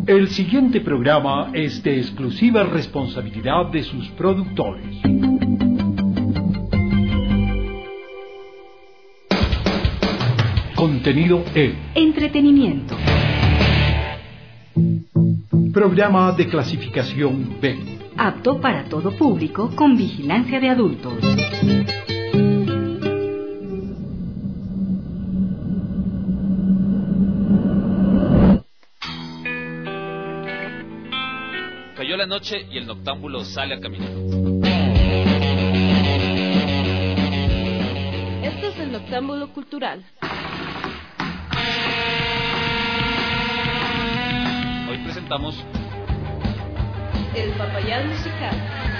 El siguiente programa es de exclusiva responsabilidad de sus productores. Contenido E. Entretenimiento. Programa de clasificación B. Apto para todo público con vigilancia de adultos. Cayó la noche y el noctámbulo sale a caminar. Este es el Noctámbulo Cultural. Hoy presentamos El Papayal Musical.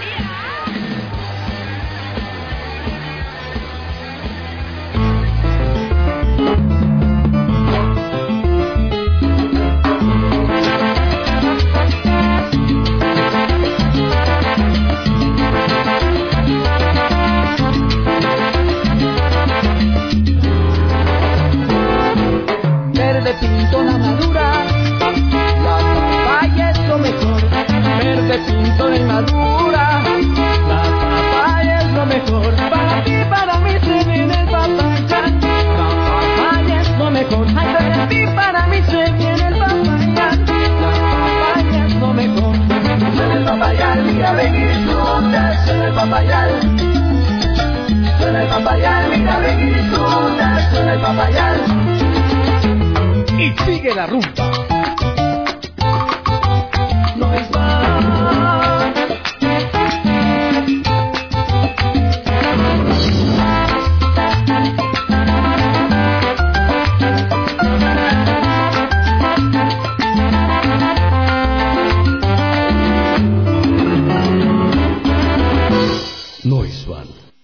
Verde pintona madura, la papaya es lo mejor. Verde pintona y madura, la papaya es lo mejor. Para ti, para mí se viene el papayán, la papaya es lo mejor. Ay, para ti, para mí se viene el papayán, la papaya es lo mejor. Suena el papayal, mira, ven y disfruta, suena el papayal. Suena el papayal, mira, ven y disfruta, suena el papayal. Y sigue la rumba. No es más. No es van.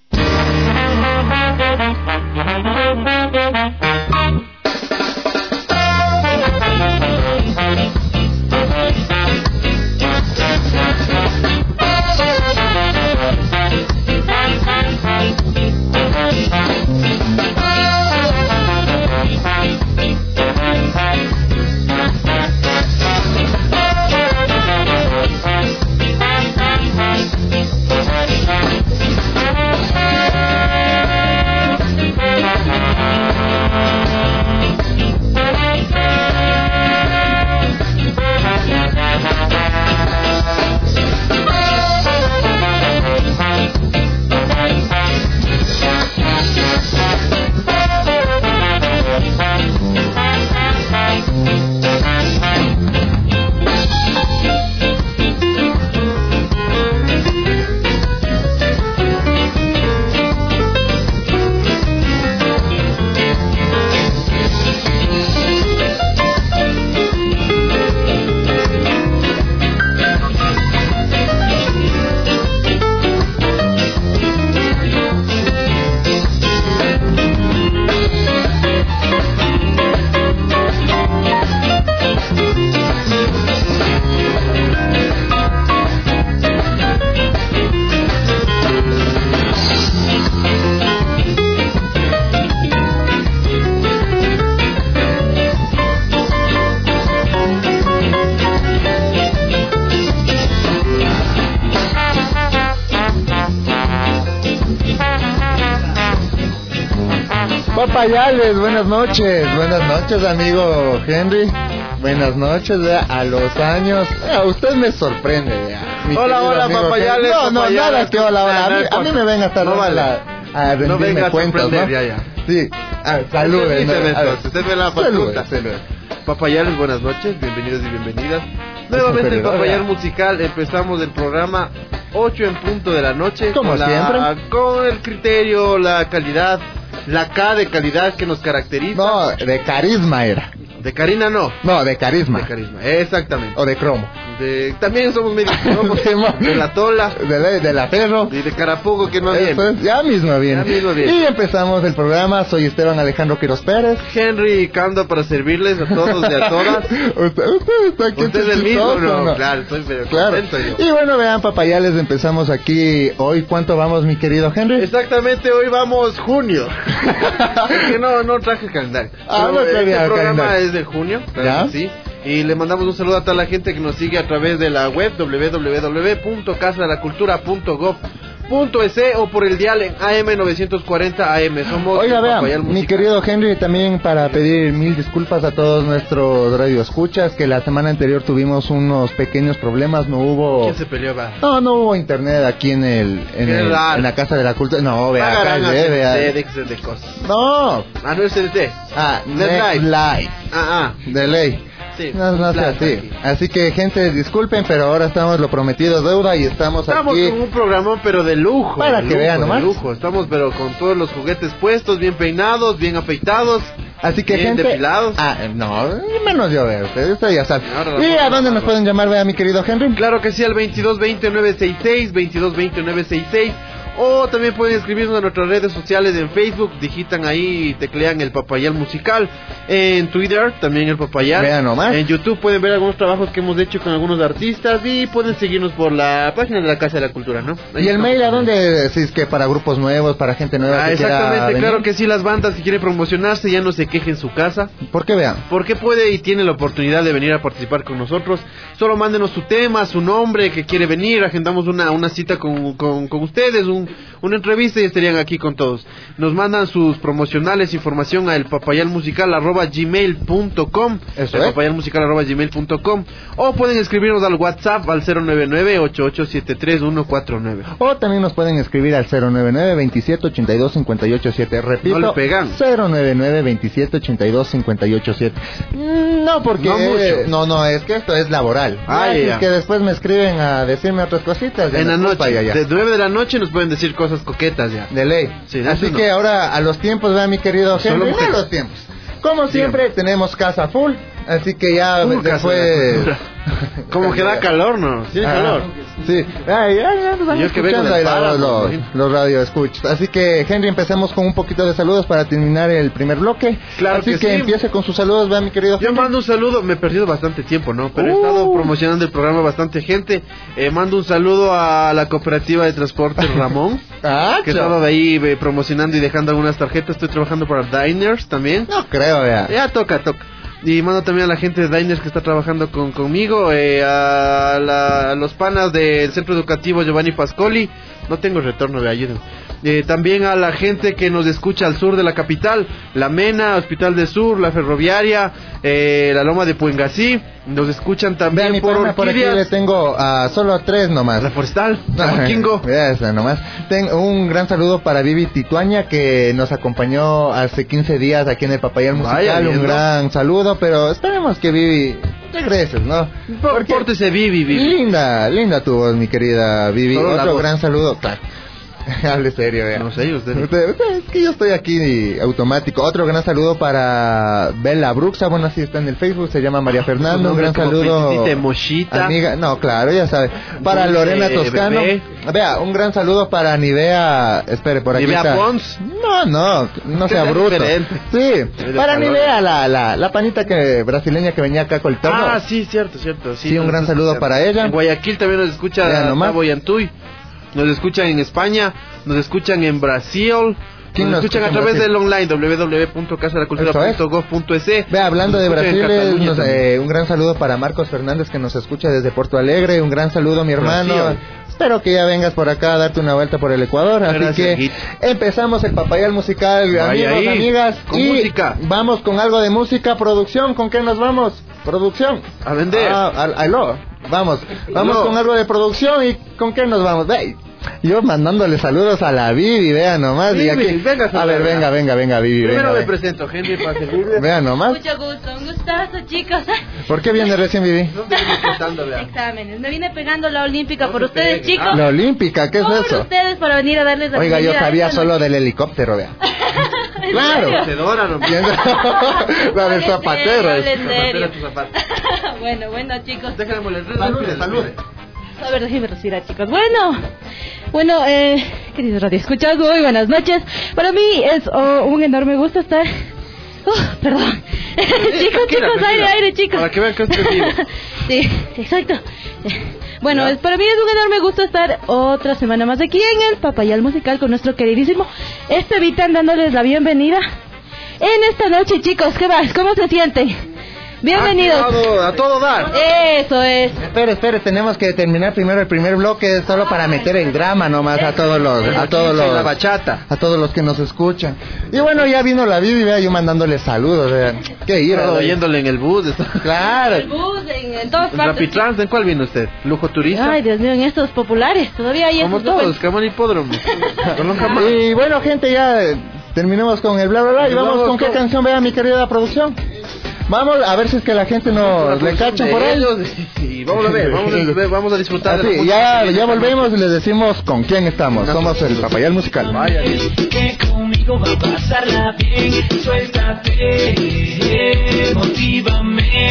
Papayales, buenas noches amigo Henry, buenas noches, a los años, usted me sorprende. Hola, Papayales. No, nada que hola, a mí me ven a estar a rendirme cuentas, ¿no? Ya. Sí, saluden. Usted me la pregunta. Papayales, buenas noches, bienvenidos y bienvenidas. Nuevamente el Papayal Musical, empezamos el programa 8 en punto de la noche. Como siempre. Con el criterio, la calidad, la K de calidad que nos caracteriza. No, de carisma era. De Karina no. No, de carisma. De carisma, exactamente. O de cromo. También somos medio cromos. De la Tola. De la Ferro. Y de Carapugo que no viene. Ya mismo viene. Y empezamos el programa. Soy Esteban Alejandro Quiroz Pérez. Henry Cando para servirles a todos y a todas. usted está aquí. Usted es el mismo, ¿no? Claro, estoy medio contento yo. Y bueno, vean, papayales, empezamos aquí. Hoy, ¿cuánto vamos, mi querido Henry? Exactamente, hoy vamos junio. Es que no traje calendario. No este programa calendario. es de junio, claro. ¿Ya? Sí. Y le mandamos un saludo a toda la gente que nos sigue a través de la web www.casadelacultura.gov.es o por el dial en AM 940 AM. Somos Oiga, vea, Papayal mi Musical. querido Henry, también para pedir mil disculpas a todos nuestros radioescuchas, que la semana anterior tuvimos unos pequeños problemas, no hubo... ¿Quién se peleó, va? No hubo internet aquí en la Casa de la Cultura. No, vea, acá vea. de cosas. No. No es CDT. NetLife. De ley. Sí, No sea así. Así que, gente, disculpen, pero ahora estamos lo prometido deuda y estamos aquí con un programa, pero de lujo. Para que vean nomás. De lujo. Estamos, pero con todos los juguetes puestos, bien peinados, bien afeitados. Así que, bien gente, depilados. No, menos yo, vea, ustedes ya saben. Ahora ¿Y a dónde nos pueden llamar, vea, mi querido Henry? Claro que sí, al 2220-966, 2220-966. O también pueden escribirnos en nuestras redes sociales en Facebook, digitan ahí y teclean el Papayal Musical. En Twitter también el Papayal. Vean nomás. En YouTube pueden ver algunos trabajos que hemos hecho con algunos artistas y pueden seguirnos por la página de la Casa de la Cultura, ¿no? Ahí ¿Y el mail a también. dónde? Si es que para grupos nuevos, para gente nueva que quiera Exactamente, venir. claro que sí, las bandas que quieren promocionarse ya no se quejen en su casa. ¿Por qué, vean? Porque puede y tiene la oportunidad de venir a participar con nosotros. Solo mándenos su tema, su nombre, que quiere venir. Agendamos una cita con ustedes, una entrevista y estarían aquí con todos. Nos mandan sus promocionales, información a elpapayalmusical@gmail.com. Eso es. Elpapayalmusical@gmail.com. O pueden escribirnos al WhatsApp al 099-8873-149. O también nos pueden escribir al 099-2782-587. Repito, No le pegan. 099-2782-587. No, porque... No mucho. No, es que esto es laboral. Ay, Es ya. que después me escriben a decirme otras cositas. En la disculpa, noche, ya. de 9 de la noche nos pueden decir cosas coquetas ya. De ley. Sí, de Así eso que no. ahora a los tiempos, vea, mi querido Solo Henry, mujeres. a los tiempos. Como siempre, tenemos casa full. Así que ya Casa de la después... Cultura. Como que da calor, ¿no? Tiene calor. Sí. Ya nos van Yo es que vengo escuchando del ahí páramo, los radioescuchas. Así que, Henry, empecemos con un poquito de saludos para terminar el primer bloque. Claro Así que que sí. empiece con sus saludos, vea, mi querido Yo Henry. mando un saludo, me he perdido bastante tiempo, ¿no? Pero he estado promocionando el programa bastante gente. Mando un saludo a la cooperativa de transporte Ramón, que he estado de ahí promocionando y dejando algunas tarjetas. Estoy trabajando para Diners también. No creo, vea. Ya toca. Y mando también a la gente de Diners que está trabajando conmigo, a los panas del Centro Educativo Giovanni Pascoli. No tengo retorno de ayuda. También a la gente que nos escucha al sur de la capital, La Mena, Hospital del Sur, La Ferroviaria, la Loma de Puengasí. Nos escuchan Vea, también mi por pana, por aquí Orquídeas, le tengo solo a 3 nomás. La Forestal, San Kingo. Vea esa nomás. Tengo un gran saludo para Vivi Tituaña, que nos acompañó hace 15 días aquí en el Papayal Musical. Vaya, bien, un ¿no? gran saludo, pero esperemos que Vivi regreses, ¿no? Porque Pórtese, Vivi. linda tu voz, mi querida Vivi. Solo la Otro voz. gran saludo, claro. Hable serio, vea. No sé, usted. Es que yo estoy aquí automático. Otro gran saludo para Bella Bruxa, bueno, así está en el Facebook, se llama María Fernanda. Un gran saludo. Mochita. Amiga, no, claro, ya sabe. Para Lorena Toscano. bebé. Vea, un gran saludo para Nivea. Espere, por aquí Nivea está. Pons. No sea Es bruto. diferente. Sí, de para calor. Nivea, la panita brasileña que venía acá con el torno. Ah, sí, cierto. Sí, un nos gran está saludo escuchando. para ella. En Guayaquil también nos escucha Vea nomás. Tabo Yantuy. Nos escuchan en España, nos escuchan en Brasil. ¿Quién Nos nos escuchan a escucha en través Brasil? del online www.casadelacultura.gov.es. Vea, hablando de Nos escuchan en Brasil, Cataluña también. un gran saludo para Marcos Fernández, que nos escucha desde Porto Alegre. Un gran saludo, mi hermano. Brasil. Espero que ya vengas por acá a darte una vuelta por el Ecuador. Así Gracias, que Git. empezamos el Papayal Musical, Vaya amigos, ahí, amigas. con y música. vamos con algo de música. Producción, ¿con qué nos vamos? Producción. A vender. Aló. Vamos Aló. con algo de producción. ¿Y con qué nos vamos? Ve, yo mandándole saludos a la Vivi, vea nomás. Vivi, y aquí, venga, a ver, venga, Vivi. Primero venga, me presento, Henry, para servirle. Vea nomás. Mucho gusto, un gustazo, chicos. ¿Por qué viene recién, Vivi? No te estoy presentando, vea. Exámenes. Me vine pegando la olímpica No por te ustedes, pegues. chicos. La olímpica, ¿qué es por eso? ustedes para venir a darles la Oiga, yo bienvenida a sabía esta solo noche. del helicóptero, vea. ¿En Claro. serio? Fedora, no. La del Hable zapatero. serio, hable serio. Tu zapato. Bueno, chicos. Déjame molestar. Salude. A ver, déjenme respirar, chicos. Bueno, queridos radioescuchas, muy buenas noches. Para mí es un enorme gusto estar... perdón. Chicos, tranquila. aire, chicos. Para que vean que estoy vivo. Sí, exacto. Bueno, ¿Ya? para mí es un enorme gusto estar otra semana más aquí en el Papayal Musical con nuestro queridísimo Estevitan, dándoles la bienvenida en esta noche, chicos. ¿Qué más? ¿Cómo se sienten? Bienvenidos. A todo dar. Eso es. Espere, tenemos que terminar primero el primer bloque solo para meter el drama nomás a todos los La bachata. a todos los que nos escuchan. Y bueno, ya vino la Vivi, vea, yo mandándole saludos, vea. Qué ira. Oyéndole en el bus. Claro. El bus, en todas partes. Rapitrans, ¿en cuál vino usted? ¿Lujo turista? Ay, Dios mío, en estos populares. Todavía hay Como estos todos, Camón Hipódromo. Y bueno, gente, ya terminemos con el bla bla bla y vamos con qué canción, vea, mi querida producción. Vamos a ver si es que la gente nos le cacha por ahí. Sí, vamos a ver, vamos a disfrutar. Así, ya volvemos y les decimos con quién estamos. Somos el Papayal Musical. Vaya. Que conmigo va a pasarla bien, suéltate, motívame.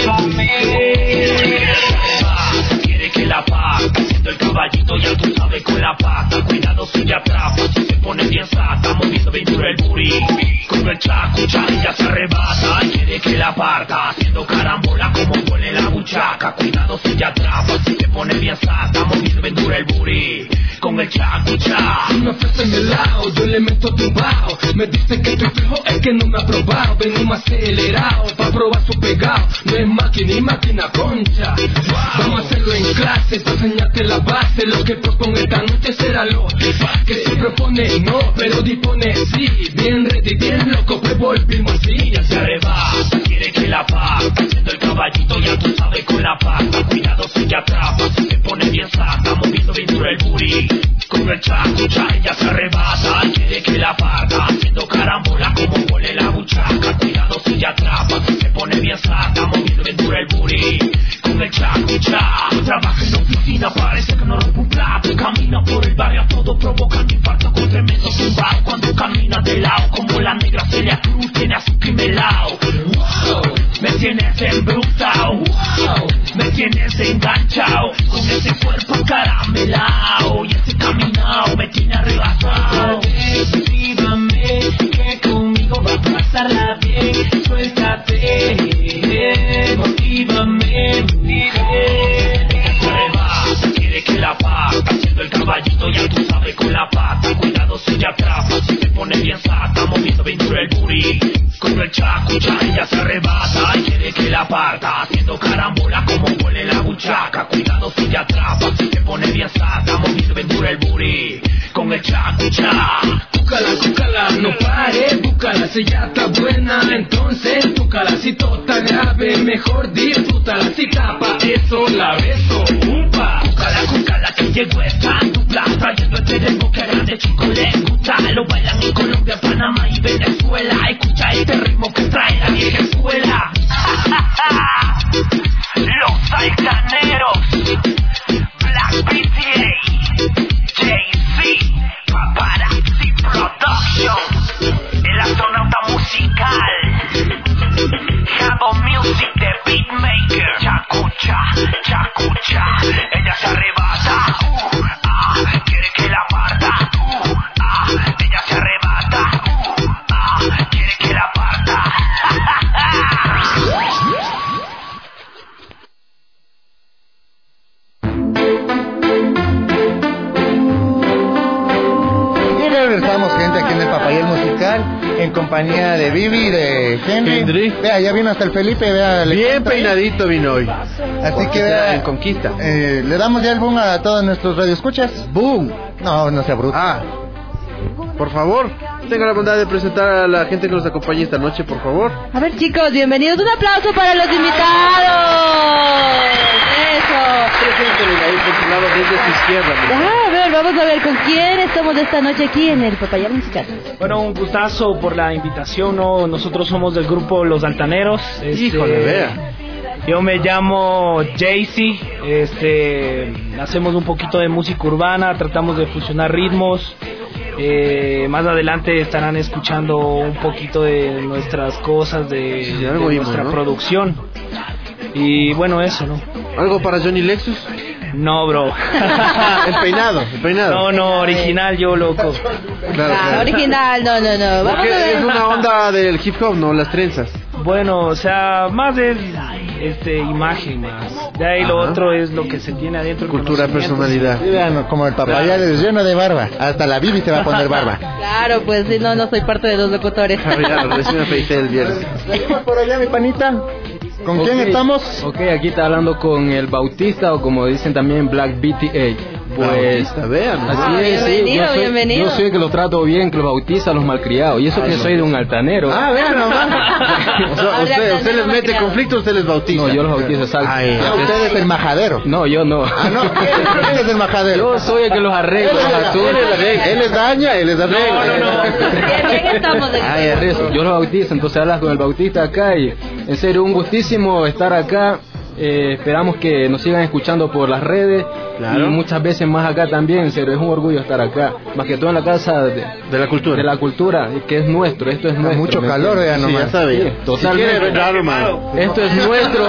Quiere que la pata, haciendo el caballito ya tú sabes con la pata. Cuidado si ya atrapa, si se pone bien sata, moviendo bien duro el booty. Con el chacucha ya se arrebata, quiere que la parta, haciendo carambola como huele la buchaca. Cuidado si ya atrapa, si se pone bien sata, moviendo bien duro el booty. Con el chacucha. Si me ofrecen helado, yo le meto tumbao. Me dice que estoy fijo, es que no me ha probado. Vengo más acelerado, pa' probar su pegado. No es máquina y máquina concha. Vamos a hacerlo en clase, pa' enseñarte la base. Lo que propongo esta noche será lo que se propone no, pero dispone sí. Bien ready, bien loco, pues volvimos así. Ya se arrebata, quiere que la parta, haciendo el caballito ya tú sabes con la pata. Cuidado si ya atrapa, si se pone bien sata, moviendo bien duro el booty. Con el chacucha ella se arrebata, quiere que la parta, haciendo carambola como huele la buchaca. Cuidado si ya atrapa, si se pone bien sata, moviendo bien duro el booty. Con el chacucha, trabaja en la oficina, parece que no rompe un plato. Camina por el barrio a todo provocando infarto con tremendo tumbao. Cuando camina de lado como la negra Celia Cruz, tiene azúcar y melao. Wow, me tienes embrutado, wow, me tienes enganchado. Con ese cuerpo caramelao y ese caminao me tiene arrebatado. Motívame, que conmigo va a pasarla bien. Suéltate, motívame, mujer. Quiere que la parta, haciendo el caballito ya tú sabes con la pata. Cuidado si ya atrapa, si se pone bien sata, moviendo bien duro el booty. Con el chacucha ella se arrebata, quiere que la parta, haciendo carambola como huele la buchaca. Cuidado si ya atrapa, si se pone bien sata, moviendo bien duro el booty. Con el chacucha. Cúcala, no pare, búscala, si ya está buena, entonces cúcala, si tota grave, mejor disfrútala, si tapa, eso la beso, umpa. Cúcala, que llegó esta dupla, trayendo este ritmo que a grande chico le gusta. Lo bailan en Colombia, Panamá y Venezuela, escucha este ritmo que trae la vieja escuela. Los altaneros, Black BTA, Jay-Z, Paparazzi Production, el astronauta musical, Jabo Music de Beatmaker, Chacucha, ella se arrebata, quiere que la parta, ella se arrebata, quiere que la parta. Regresamos, gente, aquí en el Papayal Musical en compañía de Vivi y de Henry. Vea, ya vino hasta el Felipe, vea. Bien peinadito vino hoy. Así que vea, en conquista. le damos ya el boom a todos nuestros radioescuchas. Boom. No sea bruto. Por favor, tenga la bondad de presentar a la gente que nos acompaña esta noche, por favor. A ver, chicos, bienvenidos. Un aplauso para los invitados. Eso. Preséntenle ahí por su lado desde su izquierda. A ver, vamos a ver con quién estamos esta noche aquí en el Papayal Musical. Bueno, un gustazo por la invitación, ¿no? Nosotros somos del grupo Los Altaneros. Híjole, vea. Yo me llamo Jaycee, hacemos un poquito de música urbana, tratamos de fusionar ritmos. Más adelante estarán escuchando un poquito de nuestras cosas, de nuestra producción. Y bueno, eso, ¿no? ¿Algo para Johnny Lexus? No, bro. El peinado. No, original yo, loco. Claro. Original, no. Vamos a ver. Es una onda del hip hop, ¿no? Las trenzas. Bueno, o sea, más es imagen más. De ahí lo otro es lo que se tiene adentro. Cultura, personalidad. Sí, vean, como el Papayal es lleno de barba. Hasta la Bibi se va a poner barba. Claro, pues si no soy parte de los locutores. Recién me afeité el viernes. ¿Seguimos por allá, mi panita? ¿Con quién estamos? Ok, aquí está hablando con el Bautista, o como dicen también Black BTA. Pues, vean. Así es, sí. Bienvenido. Yo soy el que los trato bien, que los bautiza a los malcriados. Y eso que soy de un altanero. Vean nomás. O sea, usted les mete conflicto, usted les bautiza. No, yo los bautizo, exacto. Usted es el majadero. No, yo no. No, ¿quién es el majadero? Yo soy el que los arregla. Él les daña, él les arregla. Bien estamos de Yo los bautizo, entonces hablas con el bautista acá y en serio un gustísimo estar acá. Esperamos que nos sigan escuchando por las redes, claro. Y muchas veces más acá también. En serio, es un orgullo estar acá, más que todo en la casa de la cultura, que es nuestro. Esto es nuestro. Mucho calor, ya nomás. Sí, ya sabe. Sí, totalmente. Esto es nuestro.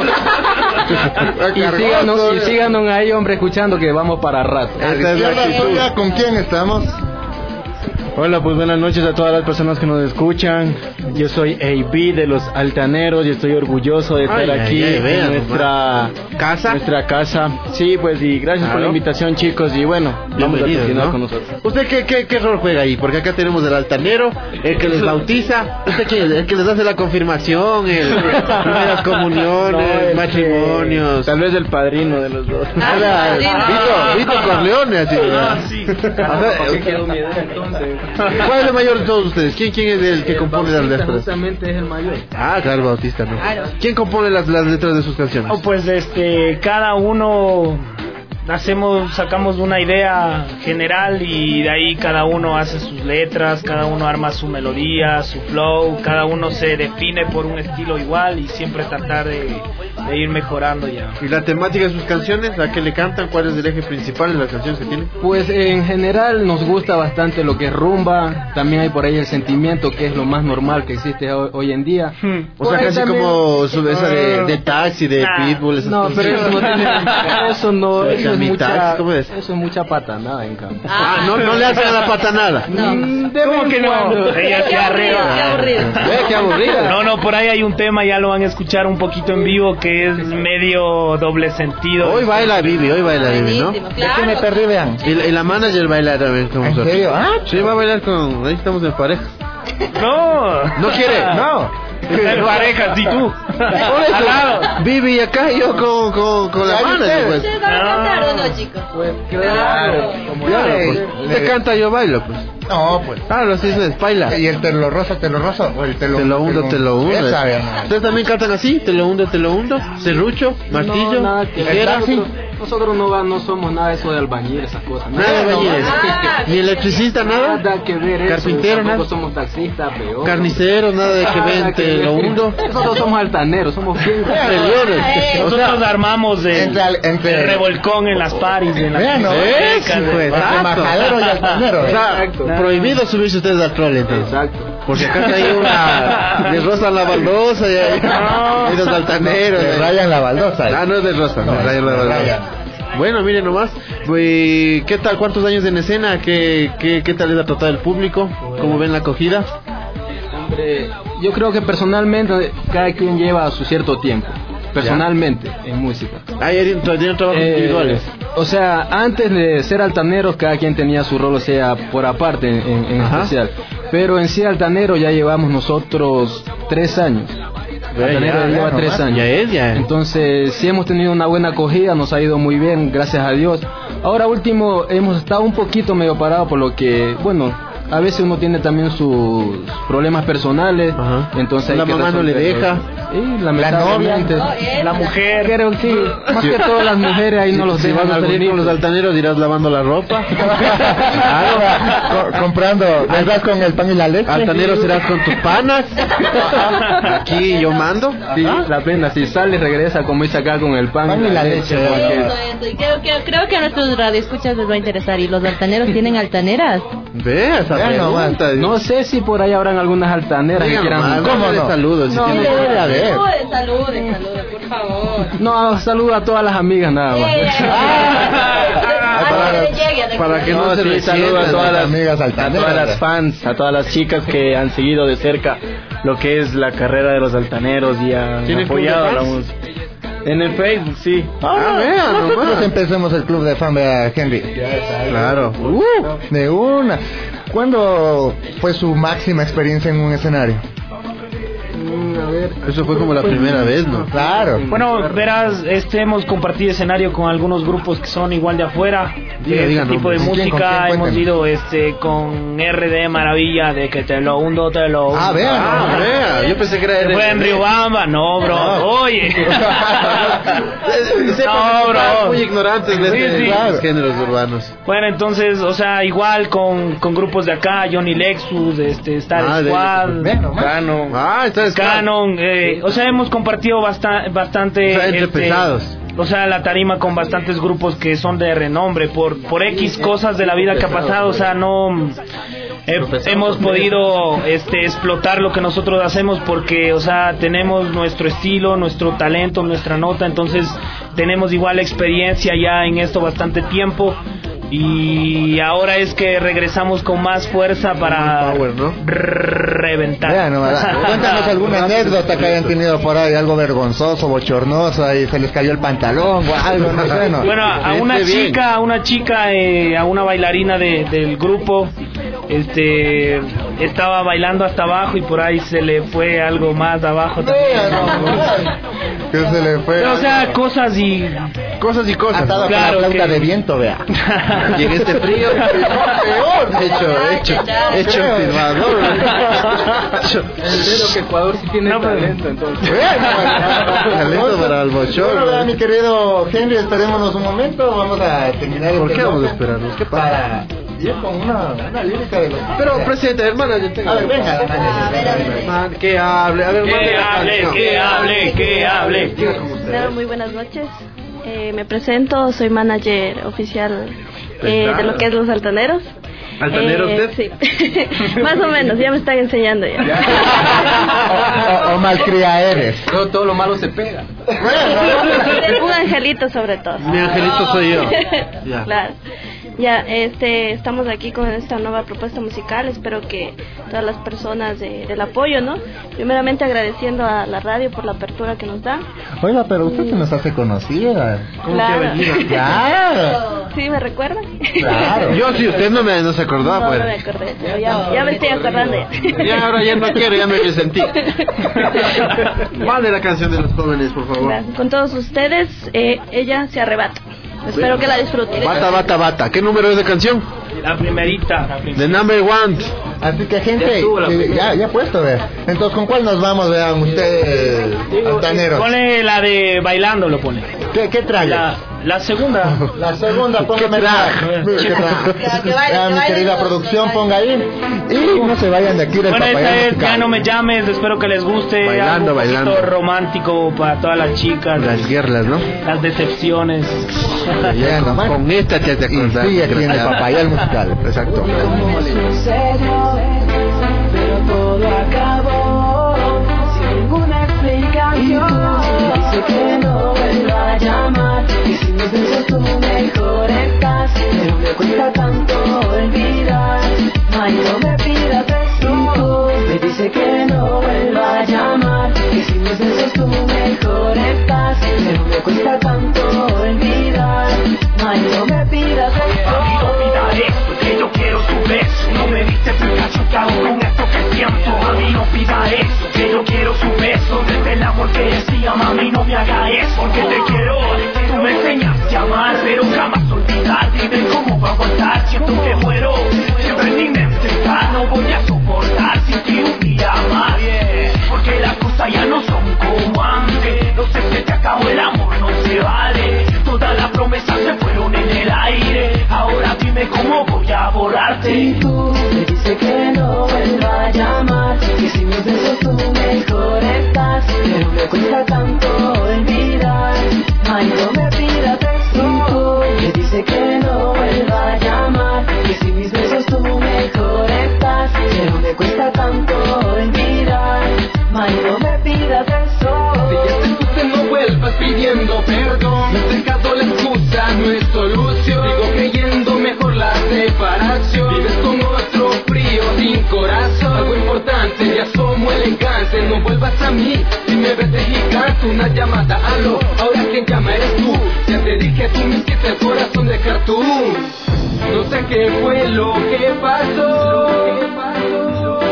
Y síganos ahí, hombre, escuchando, que vamos para rato. ¿Con quién estamos? Hola, pues buenas noches a todas las personas que nos escuchan. Yo soy AB de los Altaneros y estoy orgulloso de estar aquí en nuestra casa. Sí, pues, y gracias por la invitación, chicos, y bueno, vamos a continuar con nosotros. ¿Usted qué rol juega ahí? Porque acá tenemos el altanero, el que les bautiza. ¿Usted quién es? El que les hace la confirmación, las comuniones, matrimonios. Tal vez el padrino de los dos. Vito Corleone, así. Sí. ¿Qué quedó mi edad entonces? ¿Cuál es el mayor de todos ustedes? ¿Quién es el que compone las letras? Justamente es el mayor. Claro, Bautista, ¿no? Claro. ¿Quién compone las letras de sus canciones? Pues cada uno sacamos una idea general y de ahí cada uno hace sus letras, cada uno arma su melodía, su flow, cada uno se define por un estilo igual y siempre tratar de ir mejorando ya. ¿Y la temática de sus canciones? ¿A qué le cantan? ¿Cuál es el eje principal de las canciones que tienen? Pues en general nos gusta bastante lo que es rumba, también hay por ahí el sentimiento, que es lo más normal que existe hoy en día. O sea, casi también, como esa de Taxi, de Pitbull, esas no, pero eso no tiene, eso no, eso es mucha, ¿cómo es? Eso es mucha patanada en cambio. No le hacen a la patanada. No. ¿Cómo que no? Qué aburrido. No, por ahí hay un tema, ya lo van a escuchar un poquito en vivo, que es medio doble sentido. Hoy baila Vivi, ¿no? Claro. Es que me perdí, vean. Y la manager baila también con nosotros. ¿En serio? Sí, va a bailar con... Ahí estamos en pareja. No quiere. No. En pareja, sí, tú. Al lado. Vivi acá y yo con la manager, pues. ¿Ustedes van a cantar o no, chicos? Pues claro. Pues. Usted canta, yo bailo, pues. No, pues. Claro, así es, baila. ¿Y el telo rosa? ¿O el te lo hundo? ¿Ustedes también cantan así? Te lo hundo. Serrucho, martillo, tijera. Nosotros no somos nada de eso de albañil, esas cosas. Nada de albañiles. Ni electricista, nada. Nada que ver eso. Carpintero, nada. Tampoco somos taxistas, peor. Carnicero, nada de que ven, te lo hundo. Nosotros somos altaneros, somos bien superiores. Nosotros armamos el revolcón en las paris, en las discotecas. Pues, majadero y altanero. Exacto. Prohibido subirse ustedes al trole, entonces. Exacto. Porque acá hay una de rosa la baldosa y hay los altaneros. Le rayan la baldosa. No es de rosa, no rayan la baldosa. Bueno, miren nomás, ¿qué tal? ¿Cuántos años en escena? ¿Qué tal les ha tratado el público? ¿Cómo ven la acogida? Hombre, yo creo que personalmente cada quien lleva su cierto tiempo. Personalmente, en música. ¿Tienen trabajos individuales? O sea, antes de ser altaneros, cada quien tenía su rol, o sea, por aparte en especial. Pero en sí, altanero ya llevamos nosotros 3 años. Altanero lleva 3 años. Ya. Entonces, sí hemos tenido una buena acogida, nos ha ido muy bien, gracias a Dios. Ahora último, hemos estado un poquito medio parados por lo que, a veces uno tiene también sus problemas personales. Entonces la mamá no le deja. La novia, la mujer. Pero sí, más que todas las mujeres ahí no los dejan. Si vas a salir con los altaneros, irás lavando la ropa. Comprando, ¿verdad? Con el pan y la leche. Altanero serás con tus panas. Aquí yo mando. Sí, la pena, si sale regresa como dice acá con el pan y la leche. Creo que a nuestros radioescuchas les va a interesar. ¿Y los altaneros tienen altaneras? Ve esa pregunta. No sé si por ahí habrán algunas altaneras que quieran. ¿Cómo no? Saludos. Saludos, por favor. No, saludo a todas las amigas nada más. Para que no se saludo a todas las amigas altaneras, a todas las fans, a todas las chicas que han seguido de cerca lo que es la carrera de los altaneros y han apoyado la música. En el Facebook, sí. Nosotros empecemos el club de fan de Henry. Claro. De una. ¿Cuándo fue su máxima experiencia en un escenario? A ver. Eso fue como la primera vez, ¿no? Claro. Bueno, verás, hemos compartido escenario con algunos grupos que son igual de afuera, de este tipo de música. Hemos ido con RD Maravilla, de que te lo hundo, te lo hundo. Vea, yo pensé que era RD. Fue en Riobamba, no, bro, oye. No, bro. Muy ignorantes de los géneros urbanos. Bueno, entonces, o sea, igual con grupos de acá, Johnny Lexus, Star Squad, Canon, o sea, hemos compartido bastante, o sea, entre pesados. O sea, la tarima con bastantes grupos que son de renombre por X cosas de la vida que ha pasado, o sea, no hemos podido explotar lo que nosotros hacemos porque, o sea, tenemos nuestro estilo, nuestro talento, nuestra nota, entonces tenemos igual experiencia ya en esto bastante tiempo. Y ahora es que regresamos con más fuerza para reventar. Cuéntanos alguna anécdota que hayan tenido por ahí, algo vergonzoso, bochornoso, y se les cayó el pantalón o algo, no sé, ¿no? Bueno, a una chica, a una bailarina del grupo, estaba bailando hasta abajo y por ahí se le fue algo más abajo también. ¿Qué se le fue? Pero, o sea, cosas y cosas. Atado con la flauta de viento, vea. Y en este frío, hecho firmador. Espero que Ecuador sí tiene talento, entonces. Talento para el bochorno. Bueno, mi querido Henry, esperémonos un momento. Vamos a terminar. ¿Por qué vamos a esperarnos? ¿Qué pasa? Para ir con una lírica de los... Pero, presidente, hermana, yo tengo... A ver, venga. Que hable, a ver, que hable. Muy buenas noches. Me presento, soy manager oficial de lo que es Los Altaneros. ¿Altanero usted? Sí. Más o menos, ya me están enseñando ya. o malcria eres. Todo lo malo se pega. Un angelito sobre todo. Mi angelito soy yo. Ya. Claro. Ya, estamos aquí con esta nueva propuesta musical. Espero que todas las personas del apoyo, ¿no? Primeramente agradeciendo a la radio por la apertura que nos da. Oiga, pero usted se nos hace conocida. Claro. Claro. ¿Sí me recuerdan? Claro. Yo sí, usted no se acordaba, no, pues. No me acordé, pero ya me estoy acordando. Ya ahora ya no quiero, ya me resentí. Vale la canción de los jóvenes, por favor. Con todos ustedes, ella se arrebata. Espero que la disfruten. Bata. ¿Qué número es de canción? La primerita. The number one. Así que, gente, ya puesto, vea. Entonces, ¿con cuál nos vamos, vean ustedes, altaneros? Pone la de Bailando, lo pone. ¿Qué trae? La segunda. La segunda, póngame mi querida producción, ponga ahí. Y no se vayan de aquí del Bueno, Papayán esta es musical. Ya no me llames, espero que les guste. Bailando. Romántico para todas las chicas. Las guerras, ¿no? Las decepciones. Con esta te acordás. Sí, aquí en el Papayán musical. Exacto. Pero todo acabó sin ninguna explicación. Dice que no vuelva a llamar, y si mis besos tú mejor estás, pero me cuesta tanto olvidar. Ay, no me pidas eso. Me dice que no vuelva a llamar, y si mis besos tú mejor estás, pero me cuesta tanto olvidar. Ay, no me pidas eso. A mí no pida eso, que yo quiero su beso. No me diste Pikachu, que hago con esto que siento. A mí no pida eso, que yo quiero su beso. Desde el amor que decía, mami, no me haga eso. Porque te quiero, tú me enseñaste a amar, pero jamás olvidar. Dime cómo va a aguantar, siento que muero. Siempre en mi mente está, no voy a soportar sin ti un día más. Porque las cosas ya no son como antes. No sé si te acabó el amor, no se vale. Todas las promesas se fueron en el aire. Ahora dime cómo voy a borrarte. Y tú me dices que no vuelva a llamar, que si mis besos tú mejor estás, pero me cuesta tanto olvidar. Ay, no me pidas eso. Y tú me dices que no vuelva a llamar, que si mis besos tú mejor estás, pero me cuesta tanto olvidar. Ay, no me pidas eso. Si ya te puse, no vuelvas pidiendo perdón. Me has dejado la excusa, no es solución. Sigo creyendo mejor la separación. Vives con otro frío, sin corazón. Algo importante, ya somos el encanto. No vuelvas a mí, si me ves de gigante. Una llamada, aló, ahora quien llama eres tú. Ya te dije, tú me hiciste el corazón de cartoon. No sé qué fue lo que pasó. ¿Quién falló?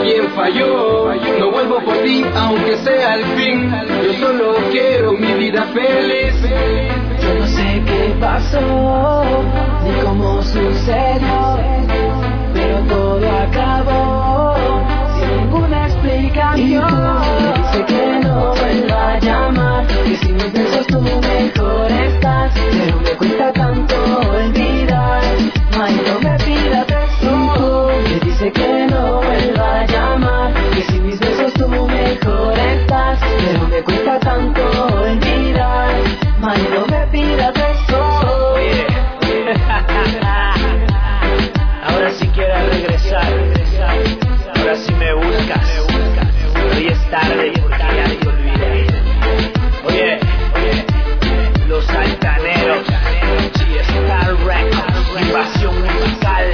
falló. No vuelvo por ti, aunque sea el fin. Yo solo quiero mi vida feliz. Yo no sé qué pasó, ni cómo sucedió, pero todo acabó sin ninguna explicación. Me dice que no vuelva a llamar, que sin mis besos tú mejor estás, pero me cuesta tanto olvidar. Ay, no me pidas eso. Me dice que no vuelva a llamar, que sin mis besos tú mejor estás, pero me cuesta tanto olvidar. Ay, no me pidas eso. Ahora sí quieres regresar, ahora sí me buscas. Hoy es tarde porque ya te olvidé. Oye, los altaneros, G-Star Records, invasión musical.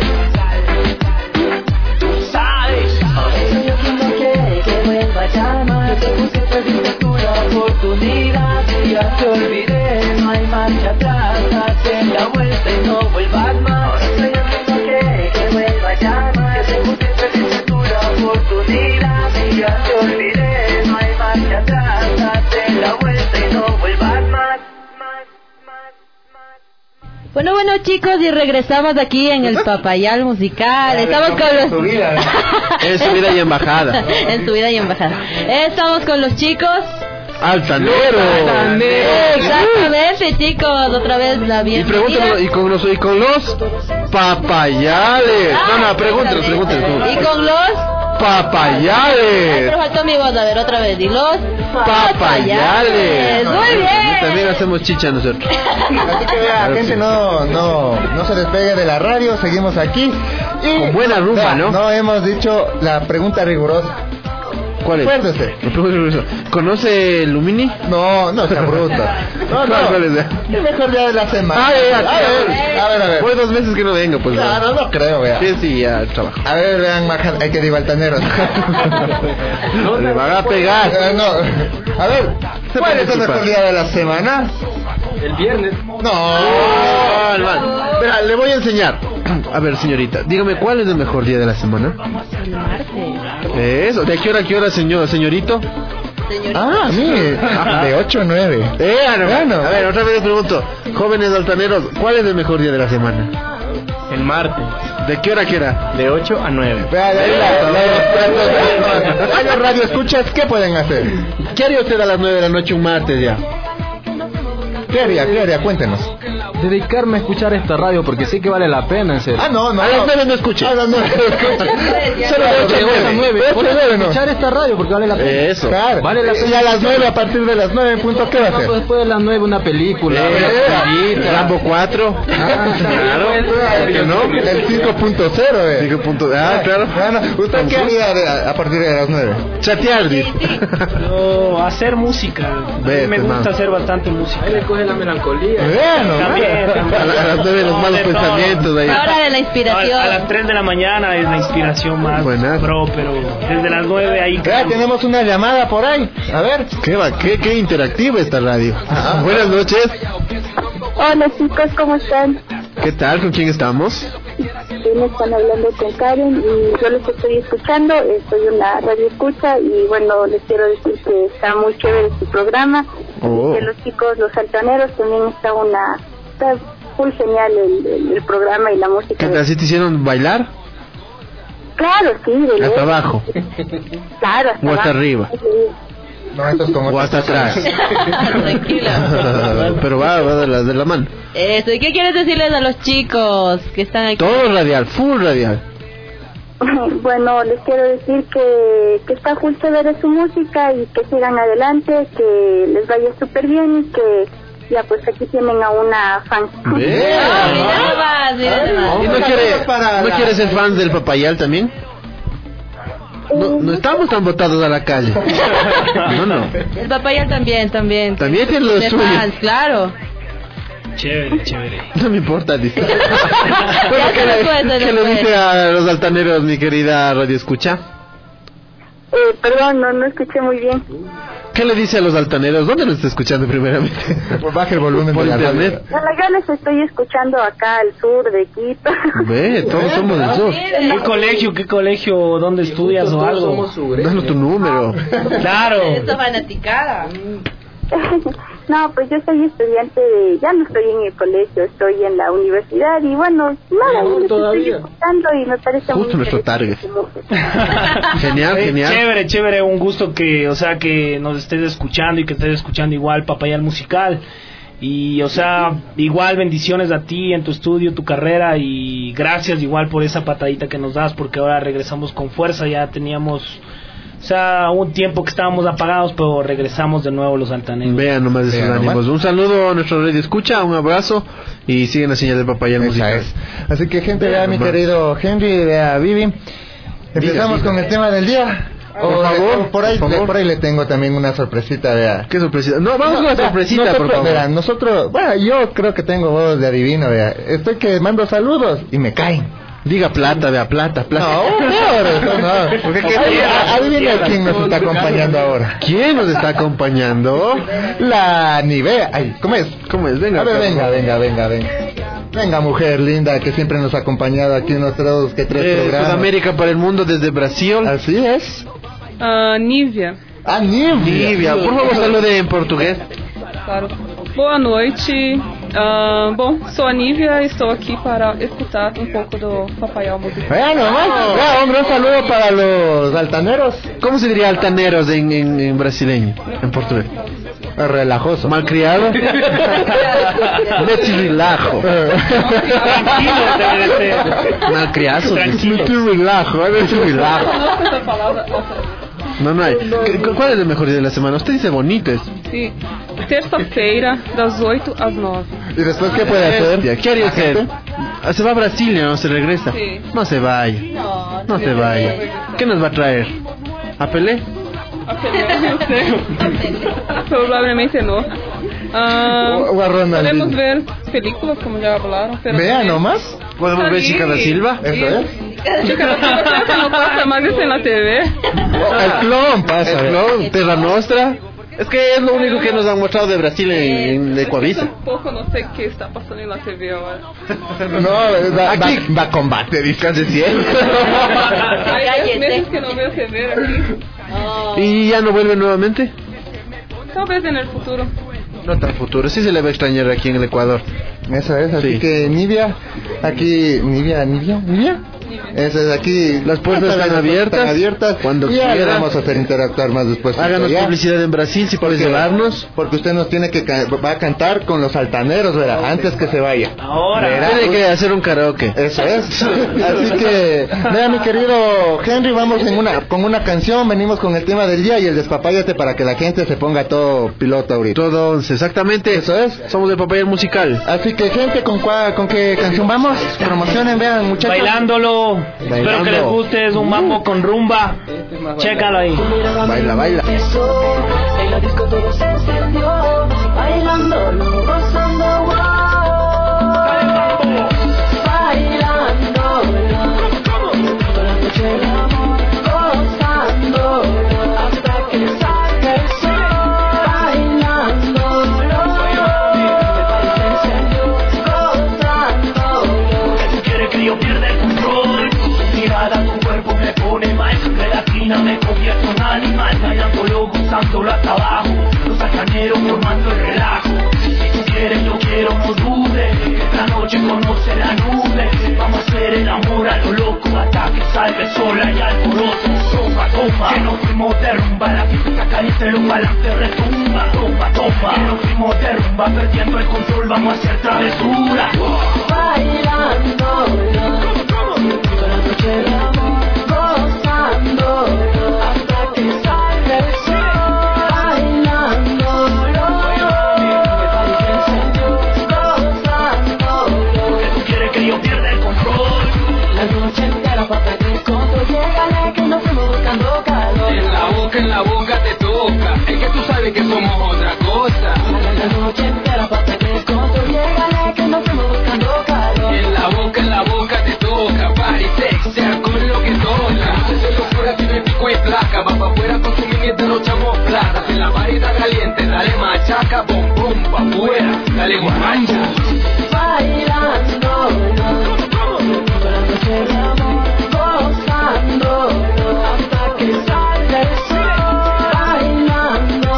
Tú sabes. Yo no quiere que vuelva a llamar, te puse perdiste tu oportunidad. Ya te olvidé, no hay marcha atrás, hazte la vuelta y no vuelvas más. Yo no quiere que vuelva a llamar, te puse perdiste tu oportunidad. Ya te olvidé, no hay marcha atrás, hazte la vuelta y no vuelvas más. Bueno, chicos, y regresamos aquí en el Papayal Musical. Estamos con los... En subida y embajada. En subida y embajada. Estamos con los chicos... Altaneros. Exactamente, chicos, otra vez la bienvenida. Y pregúntalo, y con los papayales. Pregúntalo tú. Y con los papayales. Pero faltó mi voz, a ver, otra vez. Y los papayales. Muy bien. También hacemos chicha nosotros. Así que vea, gente, no se despegue de la radio, seguimos aquí. Y con buena rumba, ¿no? No hemos dicho la pregunta rigurosa. ¿Cuál es? Acuérdese. ¿Conoce Lumini? No sea bruta. ¿Cuál es? El mejor día de la semana. A ver. Fue 2 meses que no vengo, pues. Claro, no creo, vea. Sí, ya trabajo. A ver, vean, hay que ir altaneros. Le van a pegar. A ver, ¿cuál es el mejor día de la semana? El viernes. No. Verá, le voy a enseñar. A ver, señorita, dígame, ¿cuál es el mejor día de la semana? El martes. Eso, ¿de qué hora, señorito? Mire, de 8 a 9. Bueno. A ver, otra vez le pregunto, jóvenes altaneros, ¿cuál es el mejor día de la semana? El martes. ¿De qué hora? De 8 a 9. Los radio escuchas, ¿qué pueden hacer? ¿Qué haría usted a las 9 de la noche un martes ya? ¿Qué haría? Cuéntenos. Dedicarme a escuchar esta radio porque sé que vale la pena, en serio. No. A las 9 no escuche. A las 9 Solo de 8 a 9. Escuchar esta radio porque vale la pena. Eso. Claro. Vale la pena. Y a las 9, a partir de las 9 en punto, ¿qué va a hacer? Después de las 9 una película. Rambo 4. Claro. ¿Por qué no? El 5.0. Claro. Bueno, ¿usted qué haría a partir de las 9? Chatear, dice. Yo, hacer música. Me gusta hacer bastante música. Ahí le coge la melancolía. También. A las 9 los malos pensamientos ahí. La hora de la inspiración. A las 3 de la mañana es la inspiración más pro, pero desde las 9 ahí. Tenemos una llamada por ahí. A ver. Qué interactiva esta radio. Buenas noches. Hola chicos, ¿cómo están? ¿Qué tal? ¿Con quién estamos? Me están hablando con Karen y yo les estoy escuchando, soy una radio escucha y bueno, les quiero decir que está muy chévere su programa, que los chicos, los altaneros también está muy genial el programa y la música. ¿Qué tal? ¿Sí te hicieron bailar? Claro, sí. ¿Hasta abajo? Claro, hasta ¿O hasta abajo. arriba? No, esto es como o hasta atrás. Tranquila. Pero va de la mano. Eso, ¿y qué quieres decirles a los chicos que están aquí? Todo radial, full radial. Bueno, les quiero decir que está full chévere su música y que sigan adelante, que les vaya súper bien y que ya pues aquí tienen a una fan. ¿Y no quiere ser fan del Papayal también? No estamos tan botados a la calle. No. El Papayal también. También tiene lo suyo. Fans, claro. Chévere. No me importa, dice. Bueno, ¿qué le dice a los altaneros, mi querida Radio Escucha? Perdón, no escuché muy bien. ¿Qué le dice a los altaneros? ¿Dónde nos está escuchando primeramente? Baje el volumen por de la internet. Yo les estoy escuchando acá al sur de Quito. Ve, todos somos del sur. ¿Qué colegio, dónde estudias o algo? Danos tu número. Claro. Esta fanaticada. No, pues yo soy estudiante ya no estoy en el colegio, estoy en la universidad y bueno, nada, yo les estoy escuchando y me parece justo nuestro target. Genial. Chévere, un gusto que nos estés escuchando y que estés escuchando igual Papayal Musical. Y igual bendiciones a ti en tu estudio, tu carrera, y gracias igual por esa patadita que nos das, porque ahora regresamos con fuerza. Ya teníamos un tiempo que estábamos apagados, pero regresamos de nuevo los altaneros. Vean nomás esos ánimos. Un saludo a nuestro radio escucha, un abrazo y siguen la señal de Papayal Musical. Así que gente, vea mi querido Henry, vea Vivi. Empezamos con el tema del día. Por favor, por ahí le tengo también una sorpresita, vea. ¿Qué sorpresita? No, vamos con la sorpresita, por favor. Verá, yo creo que tengo voz de adivino, vea. Estoy que mando saludos y me caen. Diga plata, vea, plata. No. Porque adivina quién nos está acompañando ahora. ¿Quién nos está acompañando? La Nivea. Ay, ¿cómo es? Venga. A ver, venga, mujer linda que siempre nos ha acompañado aquí en nuestros tres programas. Sudamérica para el mundo desde Brasil. Así es. Nívia. Nívia. Por favor, salude en portugués. Claro. Boa noite. Bom, sou a Nívia e estou aqui para escutar um pouco do Papayal Musical. Un gran saludo para los altaneros. ¿Cómo se diría altaneros en brasileño, en portugués? Relajoso. Malcriado. Relajo. Tranquilo debe de ser. Malcriado. Tranquilo. Relajo. No hay. ¿Cuál es el mejor día de la semana? Usted dice bonito eso. Sí. Terça-feira, das 8 às 9. ¿Y después qué puede hacer? ¿Qué haría usted? Se va a Brasilia, ¿no? ¿Se regresa? Sí. No se vaya. No se vaya. ¿Qué nos va a traer? ¿A Pelé? A Pelé, no sé. Probablemente no. Podemos ver películas, como ya hablaron. Vea nomás. ¿Podemos ver Chica da Silva? Eso es. Chica da Silva no pasa más eso en la TV. El clon pasa. El clon, Terra Nostra. Es que es lo único que nos han mostrado de Brasil en Ecuavisa. Tampoco no sé qué está pasando en la TV ahora. Aquí va combate, descanse cielo. Hay 10 meses que no veo TV aquí. ¿Y ya no vuelve nuevamente? Tal vez en el futuro. No tan futuro, sí se le va a extrañar aquí en el Ecuador. Eso es, así que Nivia, aquí, Nivia. Eso es, aquí las puertas están abiertas. Cuando ya quiera. Vamos a hacer interactuar más después. Háganos publicidad en Brasil si puede llevarnos. Porque usted nos tiene que va a cantar con los altaneros, ¿verdad? Antes que se vaya. Ahora. Tiene que hacer un karaoke. Eso es. Así que, vea mi querido Henry, vamos con una canción, venimos con el tema del día y el despapáyate para que la gente se ponga todo piloto ahorita. Todo 11, exactamente. Eso es. Somos de Papayal Musical. Así que gente, ¿con qué canción vamos? Promocionen, vean muchachos. Bailándolo. Espero que les guste, es un mambo con rumba. Chécalo ahí. Baila. En la disco todo se encendió, bailándolo, gozando, bailándolo, toda la noche el amor, gozándolo, hasta que salga el sol, bailándolo, se encendió, gozándolo. Si quieres que yo pierda el control, mirada tu cuerpo me pone mal, creatina me convierto en animal, bailándolo, gozándolo hasta abajo, los altaneros formando el relajo. Si tú quieres, yo quiero, no dudes, esta noche conoce la nube, vamos a hacer el amor a lo loco, hasta que salga el sol y alboroto. Toma, que nos fuimos de rumba, la física caliente, los balances retumba. Toma, que nos fuimos de rumba, perdiendo el control, vamos a hacer travesura. Bailándolo, toda la noche el amor, gozándolo, hasta que salga el sol, bailándolo, gozándolo. Que tú quieres que yo pierda el control. La noche entera pa' perder control, llégale que nos fuimos buscando calor. En la boca te toca, es que tú sabes que somos otra cosa. La noche entera pa' perder control, llégale que nos fuimos buscando calor. En la boca te toca, party sex, sea con lo que toca. No sé si locura tiene pico y placa, va pa' dale guapacha. Bailando, toda la noche de amor, gozando hasta que salga el sol. Bailando,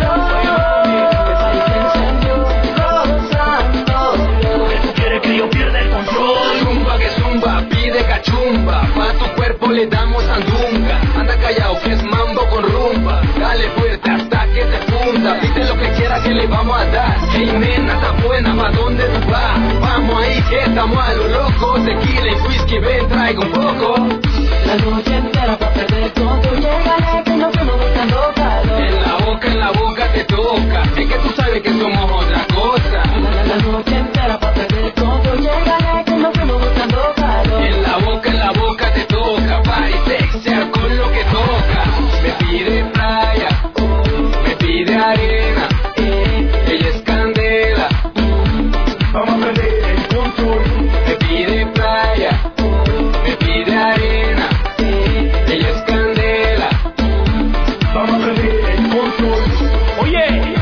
ahí se encendió, gozando. Tú quieres que yo pierda el control. Zumba que zumba, pide cachumba, pa' tu cuerpo le damos andunga. Anda callado que es mambo con rumba, dale fuerte hasta que te funda. Pide lo que quiera que le vamos a dar. Hey nena, está buena, ¿pa' dónde tú vas? Vamos ahí que estamos a lo loco. Tequila y whisky, ven, traigo un poco. La noche entera pa' perder todo. Llegaré que nos fuimos buscando calor. En la boca te toca. Es que tú sabes que somos otra cosa. La noche entera pa' perder todo. Llegaré que nos fuimos buscando calor. En la boca te toca. Party sexy con lo que toca. Me pide playa, me pide arena. Ella es candela. Vamos a perder el control. Me pide playa, me pide arena. Ella es candela. Vamos a perder el control. Oye,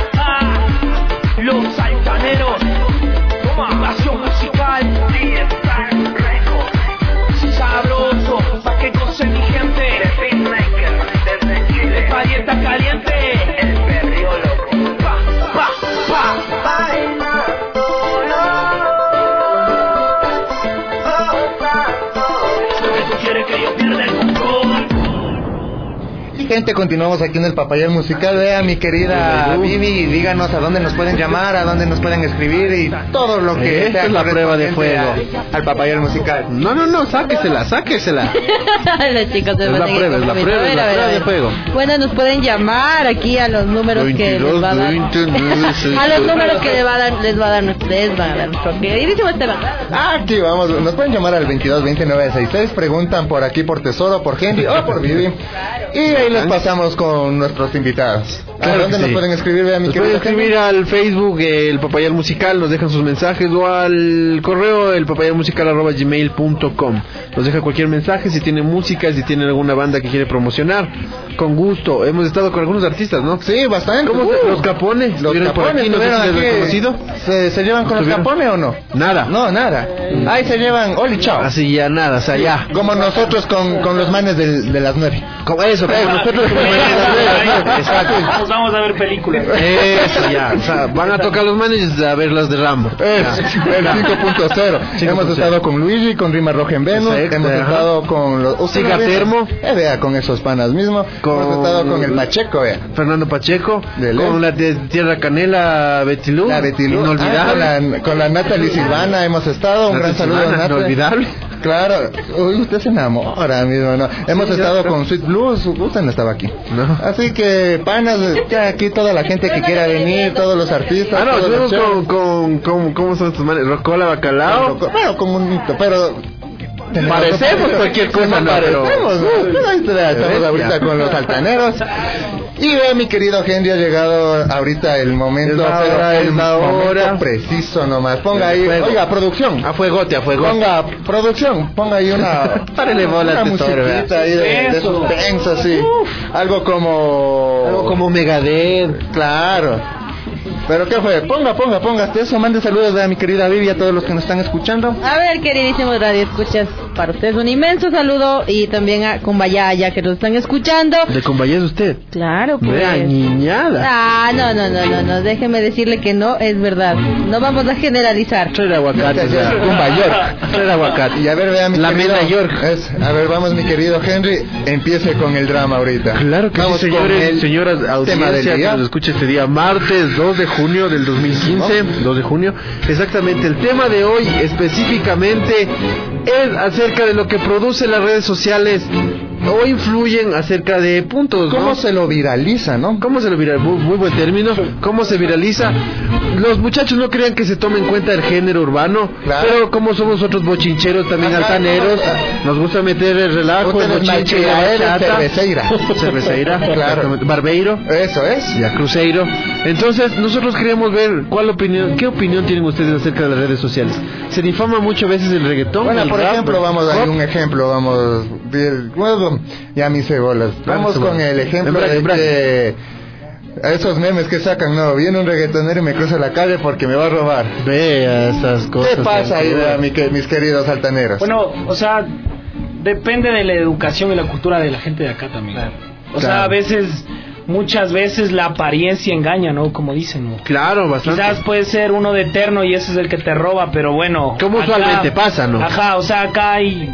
los altaneros, toma invasión musical. Sabroso, pa' que goce mi gente. El party está caliente. El perrio loco. Pa, pa, pa. Tú quieres que yo pierda el control. Gente, continuamos aquí en el Papayal Musical. Vea, mi querida Vivi, díganos a dónde nos pueden llamar, a dónde nos pueden escribir y todo lo que Esta es la prueba de fuego al Papayal Musical. No, sáquesela. Los chicos Es la prueba de fuego. Bueno, nos pueden llamar aquí a los números que les va a dar. A los números que les va a dar nuestro queridísimo Esteban. Aquí vamos, nos pueden llamar al 22-29-66, preguntan por aquí por Tesoro, por Henry o por Vivi. Y ahí les pasamos con nuestros invitados. ¿A dónde nos pueden escribir? Vea, mi nos pueden escribir al Facebook, el Papayal Musical, nos dejan sus mensajes, o al correo, el papayalmusical@gmail.com. Nos deja cualquier mensaje, si tiene música, si tiene alguna banda que quiere promocionar, con gusto. Hemos estado con algunos artistas, ¿no? Sí, bastante. ¿Cómo los Capones? Los Capones estuvieron aquí. Reconocido? ¿Se llevan con los Capones o no? Nada. No, nada. Ahí se llevan, Oli, chao. Así ya nada, o sea, ya. Como nosotros con los manes de las 9. Como eso, como nosotros con los manes de las 9. Exacto. Nos vamos a ver películas. Eso ya, o sea, van a tocar los managers a ver las de Rambo. El 5.0. Hemos estado con Luigi, con Rima Roja en Venus. Hemos estado con los Cigatermo. Vea, con esos panas mismos. Hemos estado con el Pacheco, vea. Fernando Pacheco. Con la de Tierra Canela, Betilú. La Betilú. Inolvidable. Con la Natalie Silvana hemos estado. Un gran saludo a Natalie. Inolvidable. Claro. Uy, usted se enamora mismo, ¿no? Hemos estado con Sweet Blues. Usted no estaba aquí. No. Así que, panas, ya aquí toda la gente que quiera venir, todos los artistas. Ah, no, estuvimos con ¿cómo son estos manes? Rocola, Bacalao. Bueno, comunito, pero parecemos cualquier cosa, no, parecemos, estamos ahorita con los altaneros. Y ve, mi querido Henry, ha llegado ahorita el momento, momento preciso nomás. Ponga ahí, oiga, producción. A fuegote. Ponga, producción, ponga ahí una párele bola, una musiquita ahí de suspenso, así. Algo como Megadeth. Claro. ¿Pero qué fue? Ponga eso, mande saludos a mi querida Vivi, a todos los que nos están escuchando. A ver, queridísimos radioescuchas, para ustedes un inmenso saludo y también a Cumbayaya, que nos están escuchando. ¿De Cumbaya es usted? Claro, pues. Vea, niñada. Ah, no, déjeme decirle que no es verdad. No vamos a generalizar. Traer aguacate, Cumbayork. Traer aguacate. Y a ver, vea, mi la querido York. A ver, vamos, mi querido Henry, empiece con el drama ahorita. Claro que vamos, sí, señores, señoras, audiencia que nos escucha este día, martes 2 de junio del 2015, 2 de junio, exactamente. El tema de hoy específicamente es acerca de lo que producen las redes sociales o influyen acerca de puntos, ¿no? ¿Cómo se lo viraliza, no? ¿Cómo se lo viraliza? Muy buen término. ¿Cómo se viraliza? Los muchachos no crean que se tome en cuenta el género urbano, claro. Pero como somos nosotros bochincheros, también altaneros, nos gusta meter el relajo, el bochinche, cerveceira, claro. Barbeiro, eso es, ya Cruzeiro. Entonces nosotros queríamos ver qué opinión tienen ustedes acerca de las redes sociales. Se difama mucho a veces el reggaetón. Bueno, por ejemplo, vamos a dar un ejemplo, ya me hice bolas. Vamos con el ejemplo de que A esos memes que sacan, no, viene un reggaetonero y me cruza la calle porque me va a robar. Vea esas cosas. ¿Qué pasa ahí, mis queridos altaneros? Bueno, o sea, depende de la educación y la cultura de la gente de acá también. Claro. O sea, a veces, muchas veces la apariencia engaña, ¿no? Como dicen, ¿no? Claro, bastante. Quizás puede ser uno de eterno y ese es el que te roba, pero bueno. Como usualmente pasa, ¿no? Ajá, o sea, acá hay...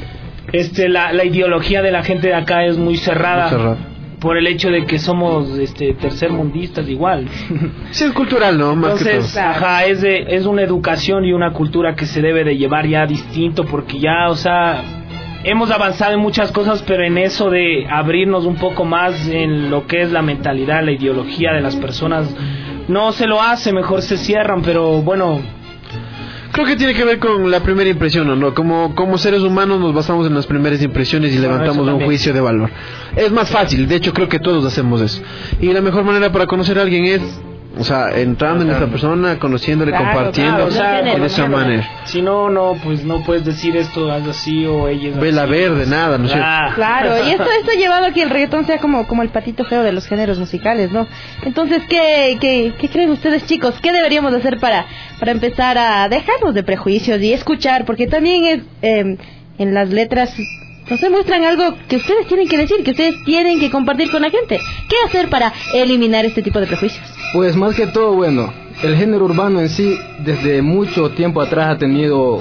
la ideología de la gente de acá es muy cerrada. Muy cerrada. Por el hecho de que somos tercermundistas igual. Sí, es cultural, ¿no? Más entonces, que todo. Ajá, es una educación y una cultura que se debe de llevar ya distinto, porque ya, o sea, hemos avanzado en muchas cosas, pero en eso de abrirnos un poco más en lo que es la mentalidad, la ideología de las personas, no se lo hace, mejor se cierran, pero bueno... Creo que tiene que ver con la primera impresión, ¿no? Como seres humanos nos basamos en las primeras impresiones y levantamos un juicio de valor. Es más fácil, de hecho creo que todos hacemos eso. Y la mejor manera para conocer a alguien es, o sea, entrando en esa persona, conociéndole, compartiendo, o sea, de esa manera. Si no, pues no puedes decir esto, haz así o ella es Vela verde, nada, ¿no es cierto? Claro, y esto ha llevado a que el reggaetón sea como el patito feo de los géneros musicales, ¿no? Entonces, ¿qué creen ustedes, chicos? ¿Qué deberíamos hacer para empezar a dejarnos de prejuicios y escuchar? Porque también en las letras nos demuestran algo que ustedes tienen que decir, que ustedes tienen que compartir con la gente. ¿Qué hacer para eliminar este tipo de prejuicios? Pues más que todo, bueno, el género urbano en sí desde mucho tiempo atrás ha tenido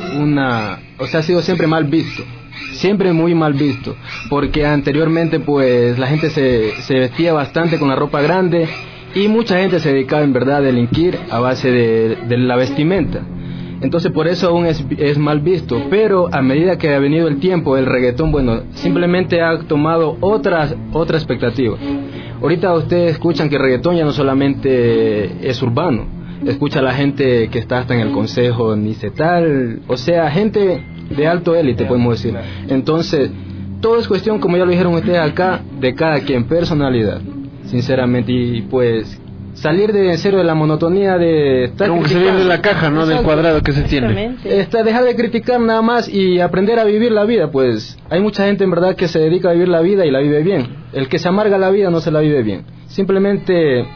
ha sido siempre mal visto, siempre muy mal visto, porque anteriormente pues la gente se vestía bastante con la ropa grande y mucha gente se dedicaba en verdad a delinquir a base de la vestimenta. Entonces por eso aún es mal visto, pero a medida que ha venido el tiempo, el reggaetón, bueno, simplemente ha tomado otra expectativa. Ahorita ustedes escuchan que el reggaetón ya no solamente es urbano, escucha a la gente que está hasta en el consejo nicetal, o sea, gente de alto élite, podemos decir. Entonces, todo es cuestión, como ya lo dijeron ustedes acá, de cada quien, personalidad, sinceramente, y pues... salir de cero de la monotonía de estar como criticando. salir de la caja, ¿no? Del cuadrado que se tiene. Dejar de criticar nada más y aprender a vivir la vida, pues hay mucha gente en verdad que se dedica a vivir la vida y la vive bien. El que se amarga la vida no se la vive bien. Simplemente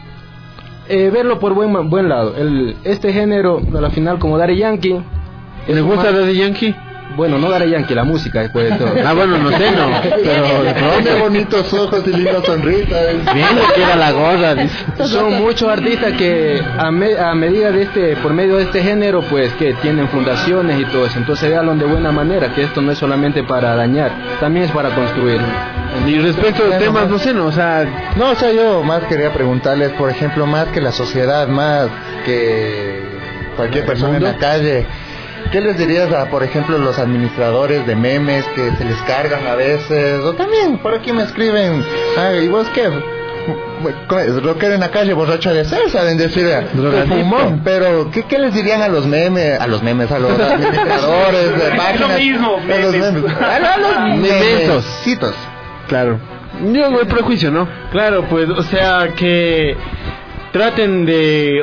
verlo por buen lado. Este género, a la final, como Daddy Yankee. ¿Le gusta Daddy Yankee? Bueno, no Daddy Yankee, la música después de todo. Bueno, no sé, no. Pero qué bonitos ojos y linda sonrisa. Bien lo que era la gorra. Son muchos artistas que a medida de por medio de este género, pues que tienen fundaciones y todo eso. Entonces véanlo de buena manera, que esto no es solamente para dañar, también es para construir. Y respecto a temas, no sé, o sea, yo más quería preguntarles, por ejemplo, más que la sociedad, más que cualquier persona en la calle. ¿Qué les dirías a, por ejemplo, los administradores de memes que se les cargan a veces? O también, por aquí me escriben, ¿y vos qué? Rockero en la calle, borracho de ser, saben decir, fumón. Pero, ¿qué les dirían a los memes, a los administradores de páginas? Lo mismo, a los memes. Claro. Yo no hay prejuicio, ¿no? Claro, pues, o sea, que... traten de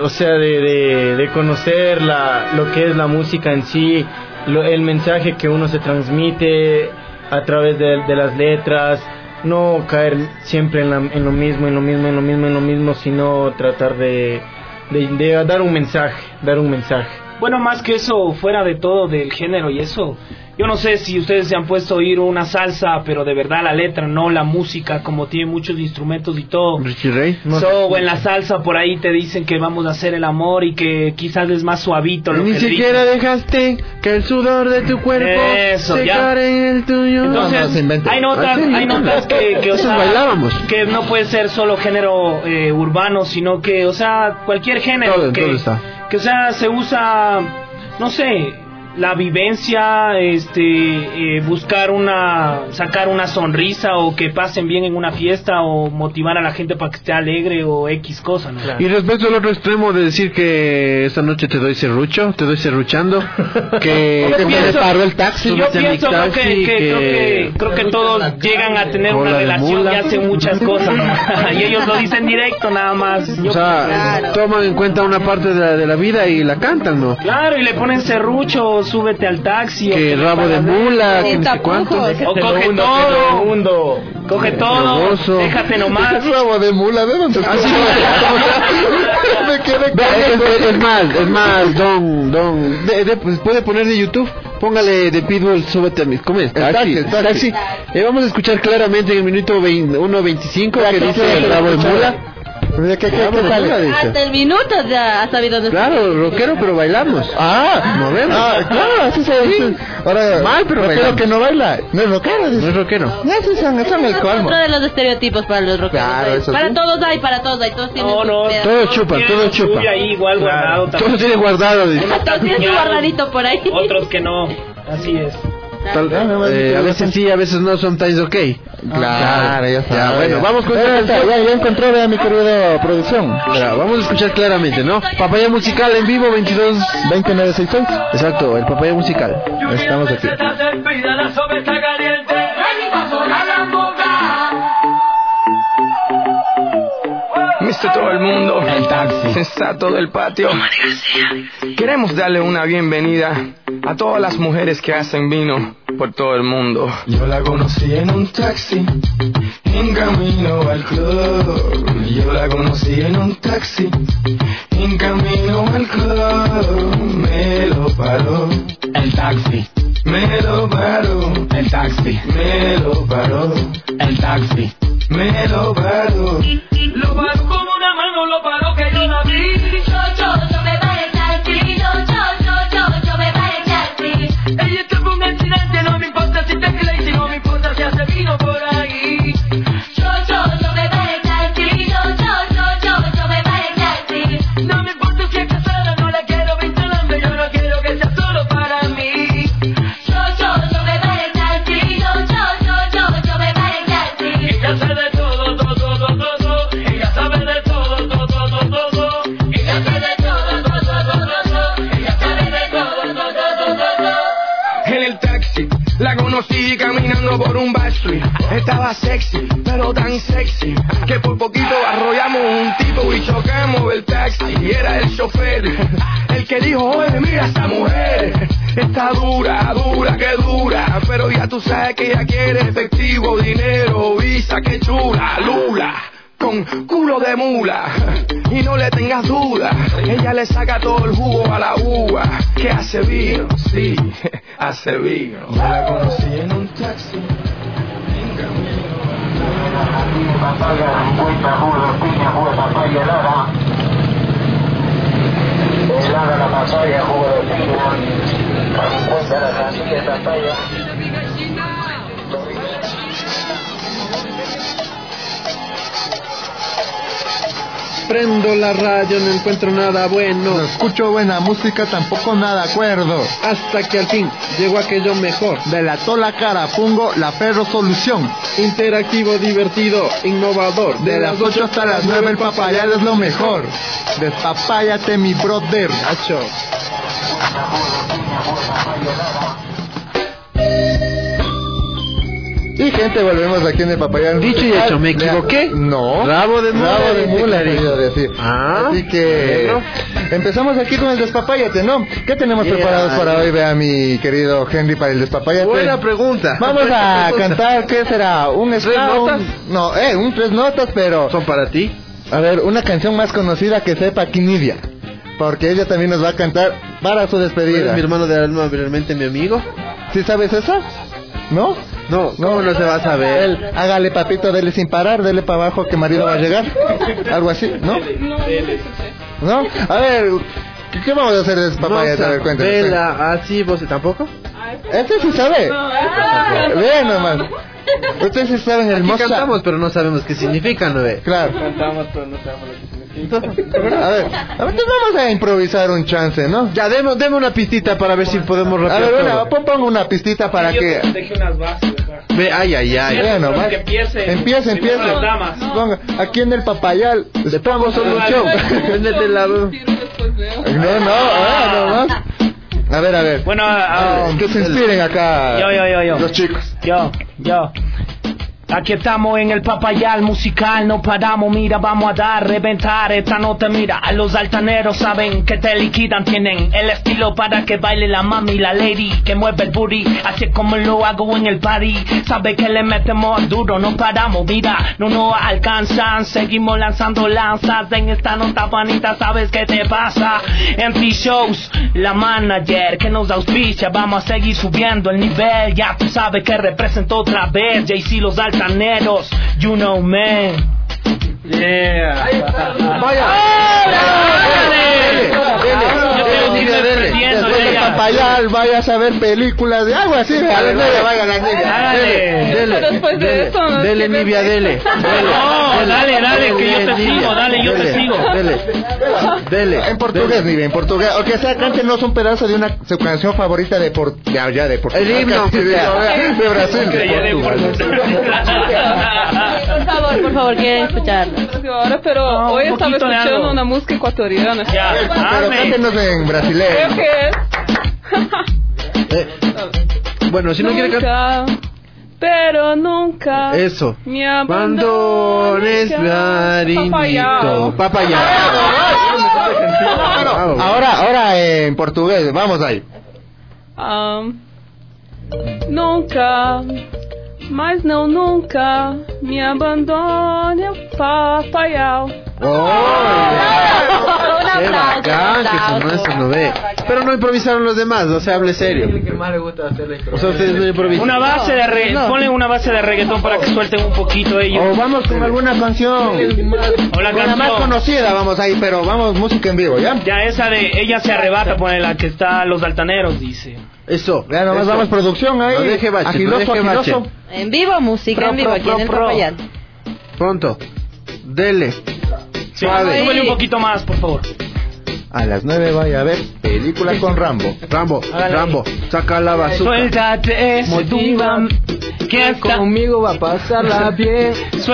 conocer lo que es la música en sí, el mensaje que uno se transmite a través de las letras, no caer siempre en lo mismo, sino tratar de dar un mensaje. Bueno, más que eso, fuera de todo del género y eso, yo no sé si ustedes se han puesto a oír una salsa, pero de verdad la letra, no la música, como tiene muchos instrumentos y todo. Richie Ray. En la salsa por ahí te dicen que vamos a hacer el amor y que quizás es más suavito lo Ni que siquiera dejaste que el sudor de tu cuerpo secara en el tuyo. Entonces, hay notas que o sea, bailábamos. Que no puede ser solo género urbano, sino que, o sea, cualquier género todo está. Que o sea, se usa, no sé, la vivencia, sacar una sonrisa o que pasen bien en una fiesta o motivar a la gente para que esté alegre o X cosa, ¿no? Y respecto al otro extremo de decir que esta noche te doy serruchando, que me paro el taxi. Yo pienso creo que todos llegan a tener una relación y hacen muchas cosas, ¿no? Y ellos lo dicen directo nada más. Toman en cuenta una parte de la vida y la cantan, ¿no? Claro, y le ponen serruchos súbete al taxi. Que o rabo de mula, que no sé cuánto. O coge todo. Coge todo, déjate nomás. Rabo de mula, ¿de dónde está? Me quedé Es más, pues puede poner de YouTube, póngale de Pitbull, súbete a mi... ¿Cómo es? Taxi. Vamos a escuchar claramente en el minuto 1:25 que dice el rabo de mula. ¿Qué sale? Hasta el minuto ya ha sabido decir. Claro, rockero, pero bailamos. Movemos. Claro, así se dice. Ahora, mal, pero rockero que no baila, no es rockero. No es rockero. Esos son el colmo. Otro de los estereotipos para los rockeros. Claro, eso para sí. todos hay, todos tienen. Todo chupa. Ahí igual guardado. Todo tiene guardado. Todos tienen su guardadito por ahí. Otros que no. Así es. A veces sí, a veces no, sometimes okay. Claro, ya está. Bueno, vamos con ya encontré, vea mi querido producción. Vamos a escuchar claramente, ¿no? Papaya Musical en vivo, 22-2966. Exacto, el Papaya Musical. Estamos aquí. Viste todo el mundo, el taxi, está todo el patio. Queremos darle una bienvenida a todas las mujeres que hacen vino por todo el mundo. Yo la conocí en un taxi, en camino al club. Yo la conocí en un taxi, en camino al club. Me lo paró el taxi. Me lo paró el taxi. Me lo paró el taxi. Me lo paró. Lo paró como una mano, lo paró que yo la vi. Yo me paré el taxi. Yo me paré el taxi. Ella tuvo un accidente, no me importa si te crazy, no me importa si hace vino por ahí. Yo me paré el taxi. Yo me paré el taxi. No me importa si es casada, no la quiero vinculando, yo no quiero que sea solo para mí. Yo me paré el taxi. Yo me paré el taxi. Ella sabe de todo. Ella sabe de todo. Ella sabe de todo. Ella sabe de todo. En el taxi la conocí caminando por un backstreet. Estaba sexy, pero tan sexy que por poquito arrollamos un tipo y chocamos el taxi. Y era el chofer el que dijo: oye, mira esa mujer, está dura, que dura. Pero ya tú sabes que ella quiere efectivo, dinero, visa, que chula, lula, con culo de mula. Y no le tengas duda, ella le saca todo el jugo a la uva. Que hace vino, sí, hace vino. Yo la conocí en un taxi, en camino. Papaya, 50 jugo de piña, jugo de papaya helada. Helada la papaya, jugo de piña. 50 la casilla de papaya. Prendo la radio, no encuentro nada bueno. No escucho buena música, tampoco nada acuerdo. Hasta que al fin llegó aquello mejor. Delató la cara, pongo la perro solución. Interactivo, divertido, innovador. De las 8 hasta las 9 el papayal es lo mejor. Despapáyate mi brother. Nacho. Y gente, volvemos aquí en el Papayal. Dicho y hecho, ¿me equivoqué? No. Rabo de mula, quería decir. Así que empezamos aquí con el despapáyate, ¿no? ¿Qué tenemos preparados para hoy, vea mi querido Henry, para el despapáyate? Buena pregunta. Vamos a cantar, ¿qué será? ¿Un ska? notas? No, un 3 notas, pero... ¿Son para ti? A ver, una canción más conocida que sepa aquí Nidia, porque ella también nos va a cantar para su despedida. Mi hermano de alma, realmente mi amigo. ¿Sí sabes esa? ¿No? No, ¿cómo no se va a saber? Hágale papito, dele sin parar, dele para abajo que marido va a llegar. Algo así, ¿no? ¿No? A ver, ¿qué vamos a hacer de papayas? A ver, cuéntame. Vela, así, ¿vos tampoco? Este sí sabe. Vean nomás. Ustedes sí saben el moza. Cantamos, pero no sabemos qué significa, ¿no ve? Claro. Cantamos, pero no sabemos lo que significa. A ver, entonces vamos a improvisar un chance, ¿no? Ya, deme una pistita para ver si podemos rapear. A ver, pongo una pistita para que... Dejé unas bases. Ve, ay. Vean nomás. Empiece. Ponga, aquí en el Papayal estamos solución. Véndete la... No, nomás. A ver. Bueno, que se inspiren acá. Yo. Los chicos. Yo. Aquí estamos en el Papayal musical, no paramos, mira, vamos a dar, reventar esta nota, mira, a los altaneros saben que te liquidan, tienen el estilo para que baile la mami, la lady, que mueve el booty, así es como lo hago en el party, sabe que le metemos duro, no paramos, mira, no nos alcanzan, seguimos lanzando lanzas, en esta nota panita, sabes qué te pasa, en T-Shows, la manager que nos auspicia, vamos a seguir subiendo el nivel, ya tú sabes que represento otra vez, Jay-Z, los altaneros, you know, man. Yeah. Vaya. Papayal, vayas a ver películas de algo así. Dele, Nivia, dele. Dale, que yo te sigo, dale, yo te sigo. Dele. En portugués, Nivia, en portugués. O que sea, cántenos un pedazo de una su canción favorita de Portugal. El himno de Brasil. Por favor, quieren escucharlo. Ahora, pero hoy estaba escuchando una música ecuatoriana. Pero cántenos en brasileño. Bueno, si no quiere cantar. Pero nunca. Eso. Me abandones, Clarinito. Papayal. Ahora en portugués, vamos ahí. Nunca, mas não nunca me abandone, Papayal. Qué bacán que sonó eso, ¿no ve? Pero no improvisaron los demás, o sea, hable serio. O sea, ustedes no improvisan. Una base de Ponle una base de reggaetón para que suelten un poquito ellos. O vamos con alguna canción. O la canción más conocida, vamos ahí, pero vamos, música en vivo, ¿ya? Ya esa de Ella se arrebata, pone la que está Los Altaneros, dice. Eso. Ya nomás vamos producción ahí. No deje bache, agiloso. En vivo, música en vivo, aquí en el Papayal. Pronto. Dele. Suave. Súbele un poquito más, por favor. A las 9 vaya a ver película con Rambo. Rambo, saca la bazooka. Suéltate, motívame, que conmigo va a pasarla bien.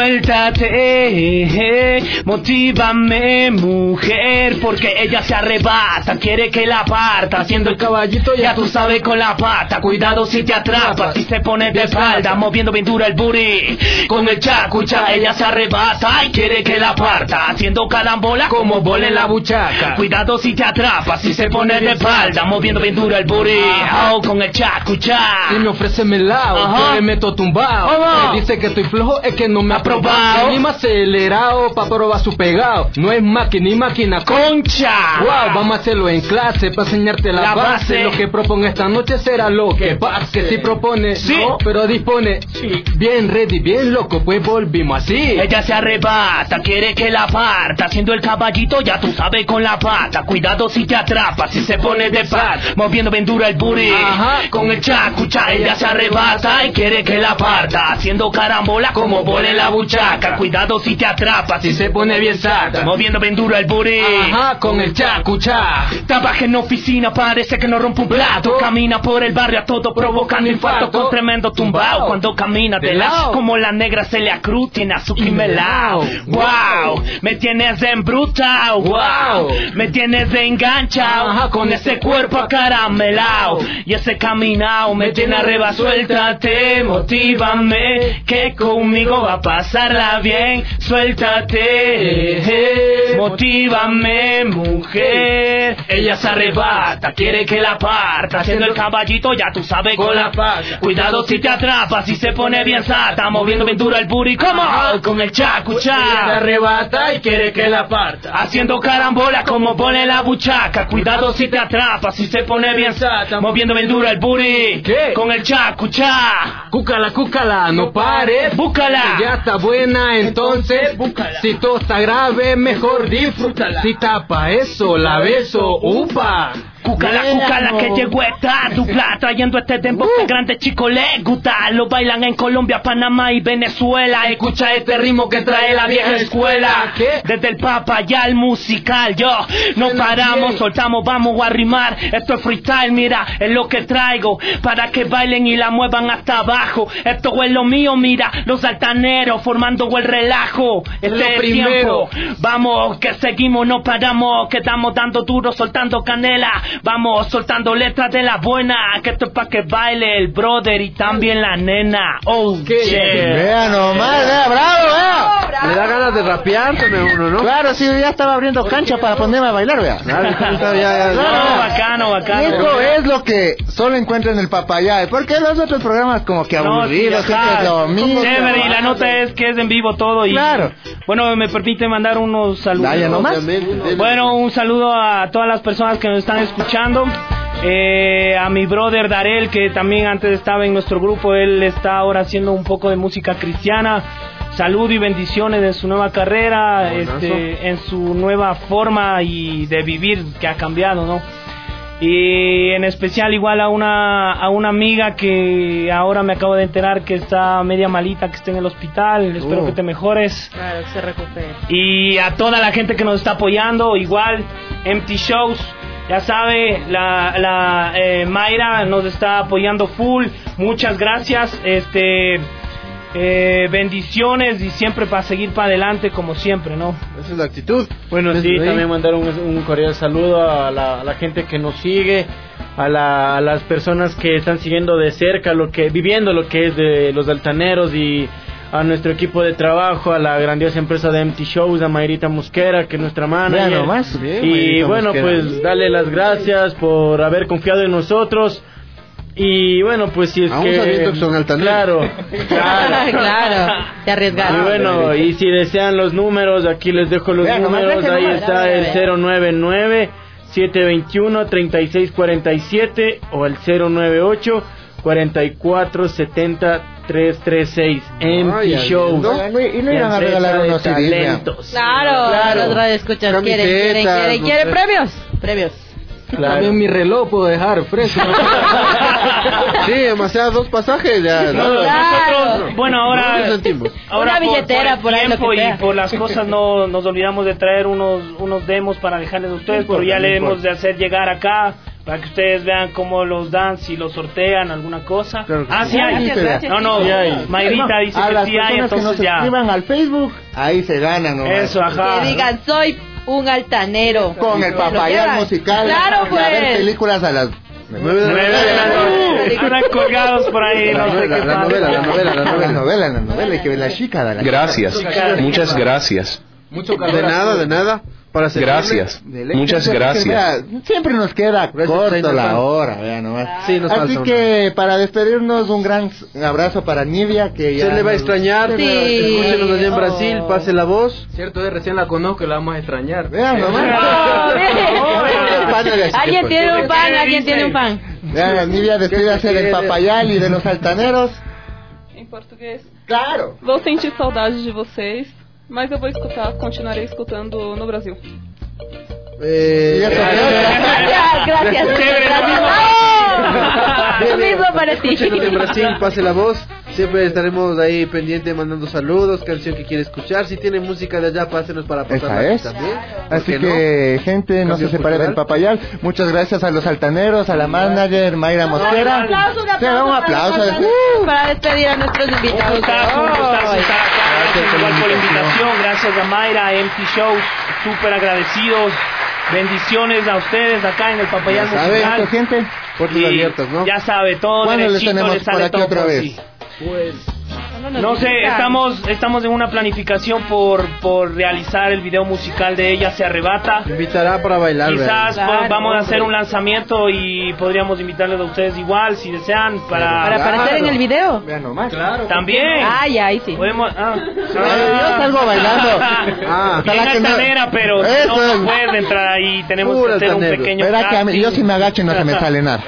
Suéltate, motívame, mujer, porque ella se arrebata, quiere que la parta, haciendo el caballito, ya tú sabes con la pata. Cuidado si te atrapa, si se pone de espalda, moviendo bien dura el booty. Con el chacucha, ella se arrebata y quiere que la parta, haciendo carambola como bola en la buchaca. Cuidado si te atrapa, si se pone de espalda, moviendo bien duro el booty. Oh, con el chacucha. Si me ofrece melao, yo le meto tumbao. Me dice que estoy flojo, es que no me ha probado. Ni más acelerado, pa' probar su pegado. No es máquina, concha. Wow, vamos a hacerlo en clase, pa' enseñarte la base. Lo que propongo esta noche será lo que pase. Que si propone, no, pero dispone. Bien ready, bien loco, pues volvimos así. Ella se arrebata, quiere que la parta, haciendo el caballito, ya tú sabes con la pata. Cuidado si te atrapa, si se pone de par, moviendo bien dura el booty. Con el chacucha, ella se arrebata y quiere que la parta, haciendo carambola como bola en la buchaca. Cuidado si te atrapa, si se pone bien sata, moviendo bien dura el booty. Con el chacucha. Trabaja en oficina, parece que no rompe un plato. Camina por el barrio a todo provocando infarto, con tremendo tumbao. Cuando camina de lado, como la negra Celia Cruz, tiene azúcar y melao. Wow, me tienes embrutado. Wow, me tienes enganchado, con ese cuerpo acaramelao y ese caminao me tiene arriba. Suéltate, motívame, que conmigo va a pasarla bien. Suéltate, motívame, mujer. Ella se arrebata, quiere que la parta, haciendo el caballito, ya tú sabes con la pata. Cuidado si te atrapa, si se pone bien sata, moviendo bien duro el booty, como con el chacucha. Se arrebata y quiere que la parta, haciendo carambola como bola en la buchaca. Cuidado si te atrapa, si se pone bien sata, moviendo bien duro el booty. ¿Qué? Con el chacucha. Cúcala, no pares. Búscala. Ya está buena, entonces búscala. Si todo está grave, mejor disfrútala. Si tapa eso, la beso, upa. Cúcala, que llegó esta dupla, trayendo este tempo que grande chico le gusta. Lo bailan en Colombia, Panamá y Venezuela. Escucha este ritmo que trae la vieja escuela. Desde el Papayal musical, yo no paramos, soltamos, vamos a rimar. Esto es freestyle, mira, es lo que traigo, para que bailen y la muevan hasta abajo. Esto es lo mío, mira, los altaneros formando el relajo. Este es tiempo, vamos, que seguimos, no paramos, que estamos dando duro, soltando canela. Vamos soltando letras de la buena, que esto es pa' que baile el brother y también la nena. Oh, Vea nomás, vea, bravo, vea. Le da ganas de rapeárseme uno, ¿no? Claro, sí, ya estaba abriendo cancha para ponerme a bailar, vea. Bacano. Eso es lo que solo encuentro en el Papayal, porque los otros programas como que aburridos, siempre es lo mismo. Chévere, y la nota es que es en vivo todo. Y claro. Bueno, me permite mandar unos saludos. Vaya nomás. Bueno, un saludo a todas las personas que nos están escuchando. A mi brother Darel, que también antes estaba en nuestro grupo. Él está ahora haciendo un poco de música cristiana. Salud y bendiciones en su nueva carrera, en su nueva forma y de vivir que ha cambiado, ¿no? Y en especial igual a una amiga que ahora me acabo de enterar que está media malita, que está en el hospital. Espero que te mejores. Claro, que se recupere. Y a toda la gente que nos está apoyando, igual Empty Shows, ya sabe, la Mayra nos está apoyando full. Muchas gracias. Bendiciones y siempre para seguir para adelante como siempre, ¿no? Esa es la actitud. Bueno, sí, también mandar un cordial saludo a la gente que nos sigue, a las personas que están siguiendo de cerca viviendo lo que es de los altaneros, y a nuestro equipo de trabajo, a la grandiosa empresa de Empty Shows, a Mayrita Mosquera, que es nuestra manager. Nomás, bien, y bueno, Mosquera, pues darle las gracias por haber confiado en nosotros. Y bueno, pues si es que son altaneros. Claro, te arriesgaron. Y bueno, y si desean los números, aquí les dejo los números. Ahí está el 099-721-3647 o el 098-4470-336. Empty Shows. Y no iban a regalar unos talentos. Claro, los radioescuchas quieren premios. Claro. También mi reloj puedo dejar fresco. Sí, demasiados 2 pasajes ya. Nosotros, bueno, ahora una billetera por el tiempo y por las cosas no nos olvidamos de traer unos demos para dejarles a ustedes, pero ya le hemos de hacer llegar acá para que ustedes vean cómo los dan, si los sortean, alguna cosa. Claro que sí hay. Gracias. No, Mayrita dice que sí hay, entonces que ya. Se suscriban al Facebook, ahí se ganan, ¿no? Eso, ajá. Que digan, soy un altanero. Con el Papayal musical. Claro, pues. A ver películas a las 9 de la noche. Están colgados por ahí. La novela, que la chica de la Gracias, muchas gracias. De nada. Gracias, muchas gracias. Siempre nos queda corto la hora, vean nomás. Sí, así que para despedirnos, un gran abrazo para Nidia, que ya se le va a extrañar. Sí. Escúchenos allá en Brasil, pase la voz. Cierto, recién la conozco y la vamos a extrañar. Vean nomás. Alguien tiene un pan. Vean, Nidia, despídase del Papayal y de los altaneros. Em português? Claro. Vou sentir saudade de vocês, mas eu vou continuarei escutando no Brasil. Gracias. Lo mismo para ti. Escúchenos en Brasil, pase la voz. Siempre estaremos ahí pendientes mandando saludos, canción que quiere escuchar. Si tiene música de allá, pásenos para pasarla aquí también. Así que, gente, no se separe del Papayal. Muchas gracias a los altaneros, a la manager Mayra Mosquera. Un aplauso. Para despedir a nuestros invitados. Gracias por la invitación. Gracias a Mayra, a Empty Shows. Súper agradecidos. Bendiciones a ustedes acá en el Papayal musical. Gente, puertas abiertas, ¿no? Ya sabe, todo ¿cuándo les derechito, tenemos les sale por aquí todo otra por vez? sí. Pues no sé, estamos en una planificación por realizar el video musical de Ella se arrebata. Invitará para bailar. Quizás vamos a hacer un lanzamiento y podríamos invitarles a ustedes igual, si desean, para aparecer en el video. Vean nomás. Claro. También. Ahí sí. Podemos. Yo salgo bailando. Bien altanera, pero no puede entrar ahí. Tenemos que hacer un pequeño. Verá que yo si me agacho no se me sale nada.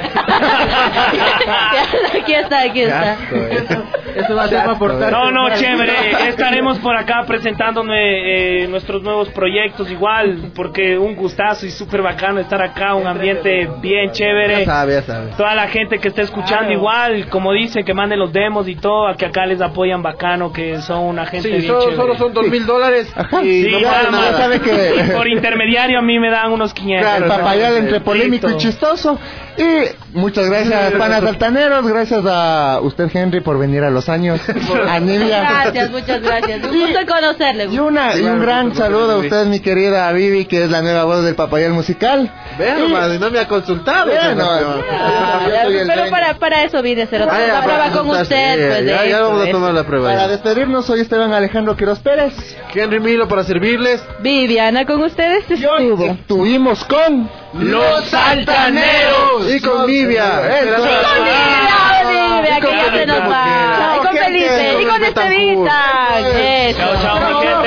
Aquí está. Eso va a ser para aportar. No, chévere. Estaremos por acá presentando nuestros nuevos proyectos igual, porque un gustazo y súper bacano estar acá, un ambiente bien chévere. Ya sabe. Toda la gente que está escuchando igual, como dice, que manden los demos y todo, a que acá les apoyan bacano, que son una gente bien chévere. Solo son $2,000 y no pasa nada. Sabe que y por intermediario a mí me dan unos 500. Claro, el Papayal entre polémico y chistoso. Y muchas gracias, panas altaneros. Gracias a usted, Henry, por venir a Los Años. A Nivia. Gracias, muchas gracias. Un gusto conocerle. Y un gran saludo a usted, mi querida Vivi, que es la nueva voz del Papayal Musical. Vean, no me ha consultado. Pero para eso vine a hacer otra prueba con usted. Ya vamos a tomar la prueba. Para despedirnos, soy Esteban Alejandro Quiroz Pérez. Henry Milo para servirles. Viviana, con ustedes estuvo. Estuvimos con Los Altaneros. Y con Nivia. Nivia, que ya se nos va. Y con Felipe, y con Estevita. Chao, chao, mi gente.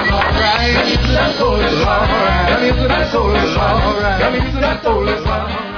Coming to that soul,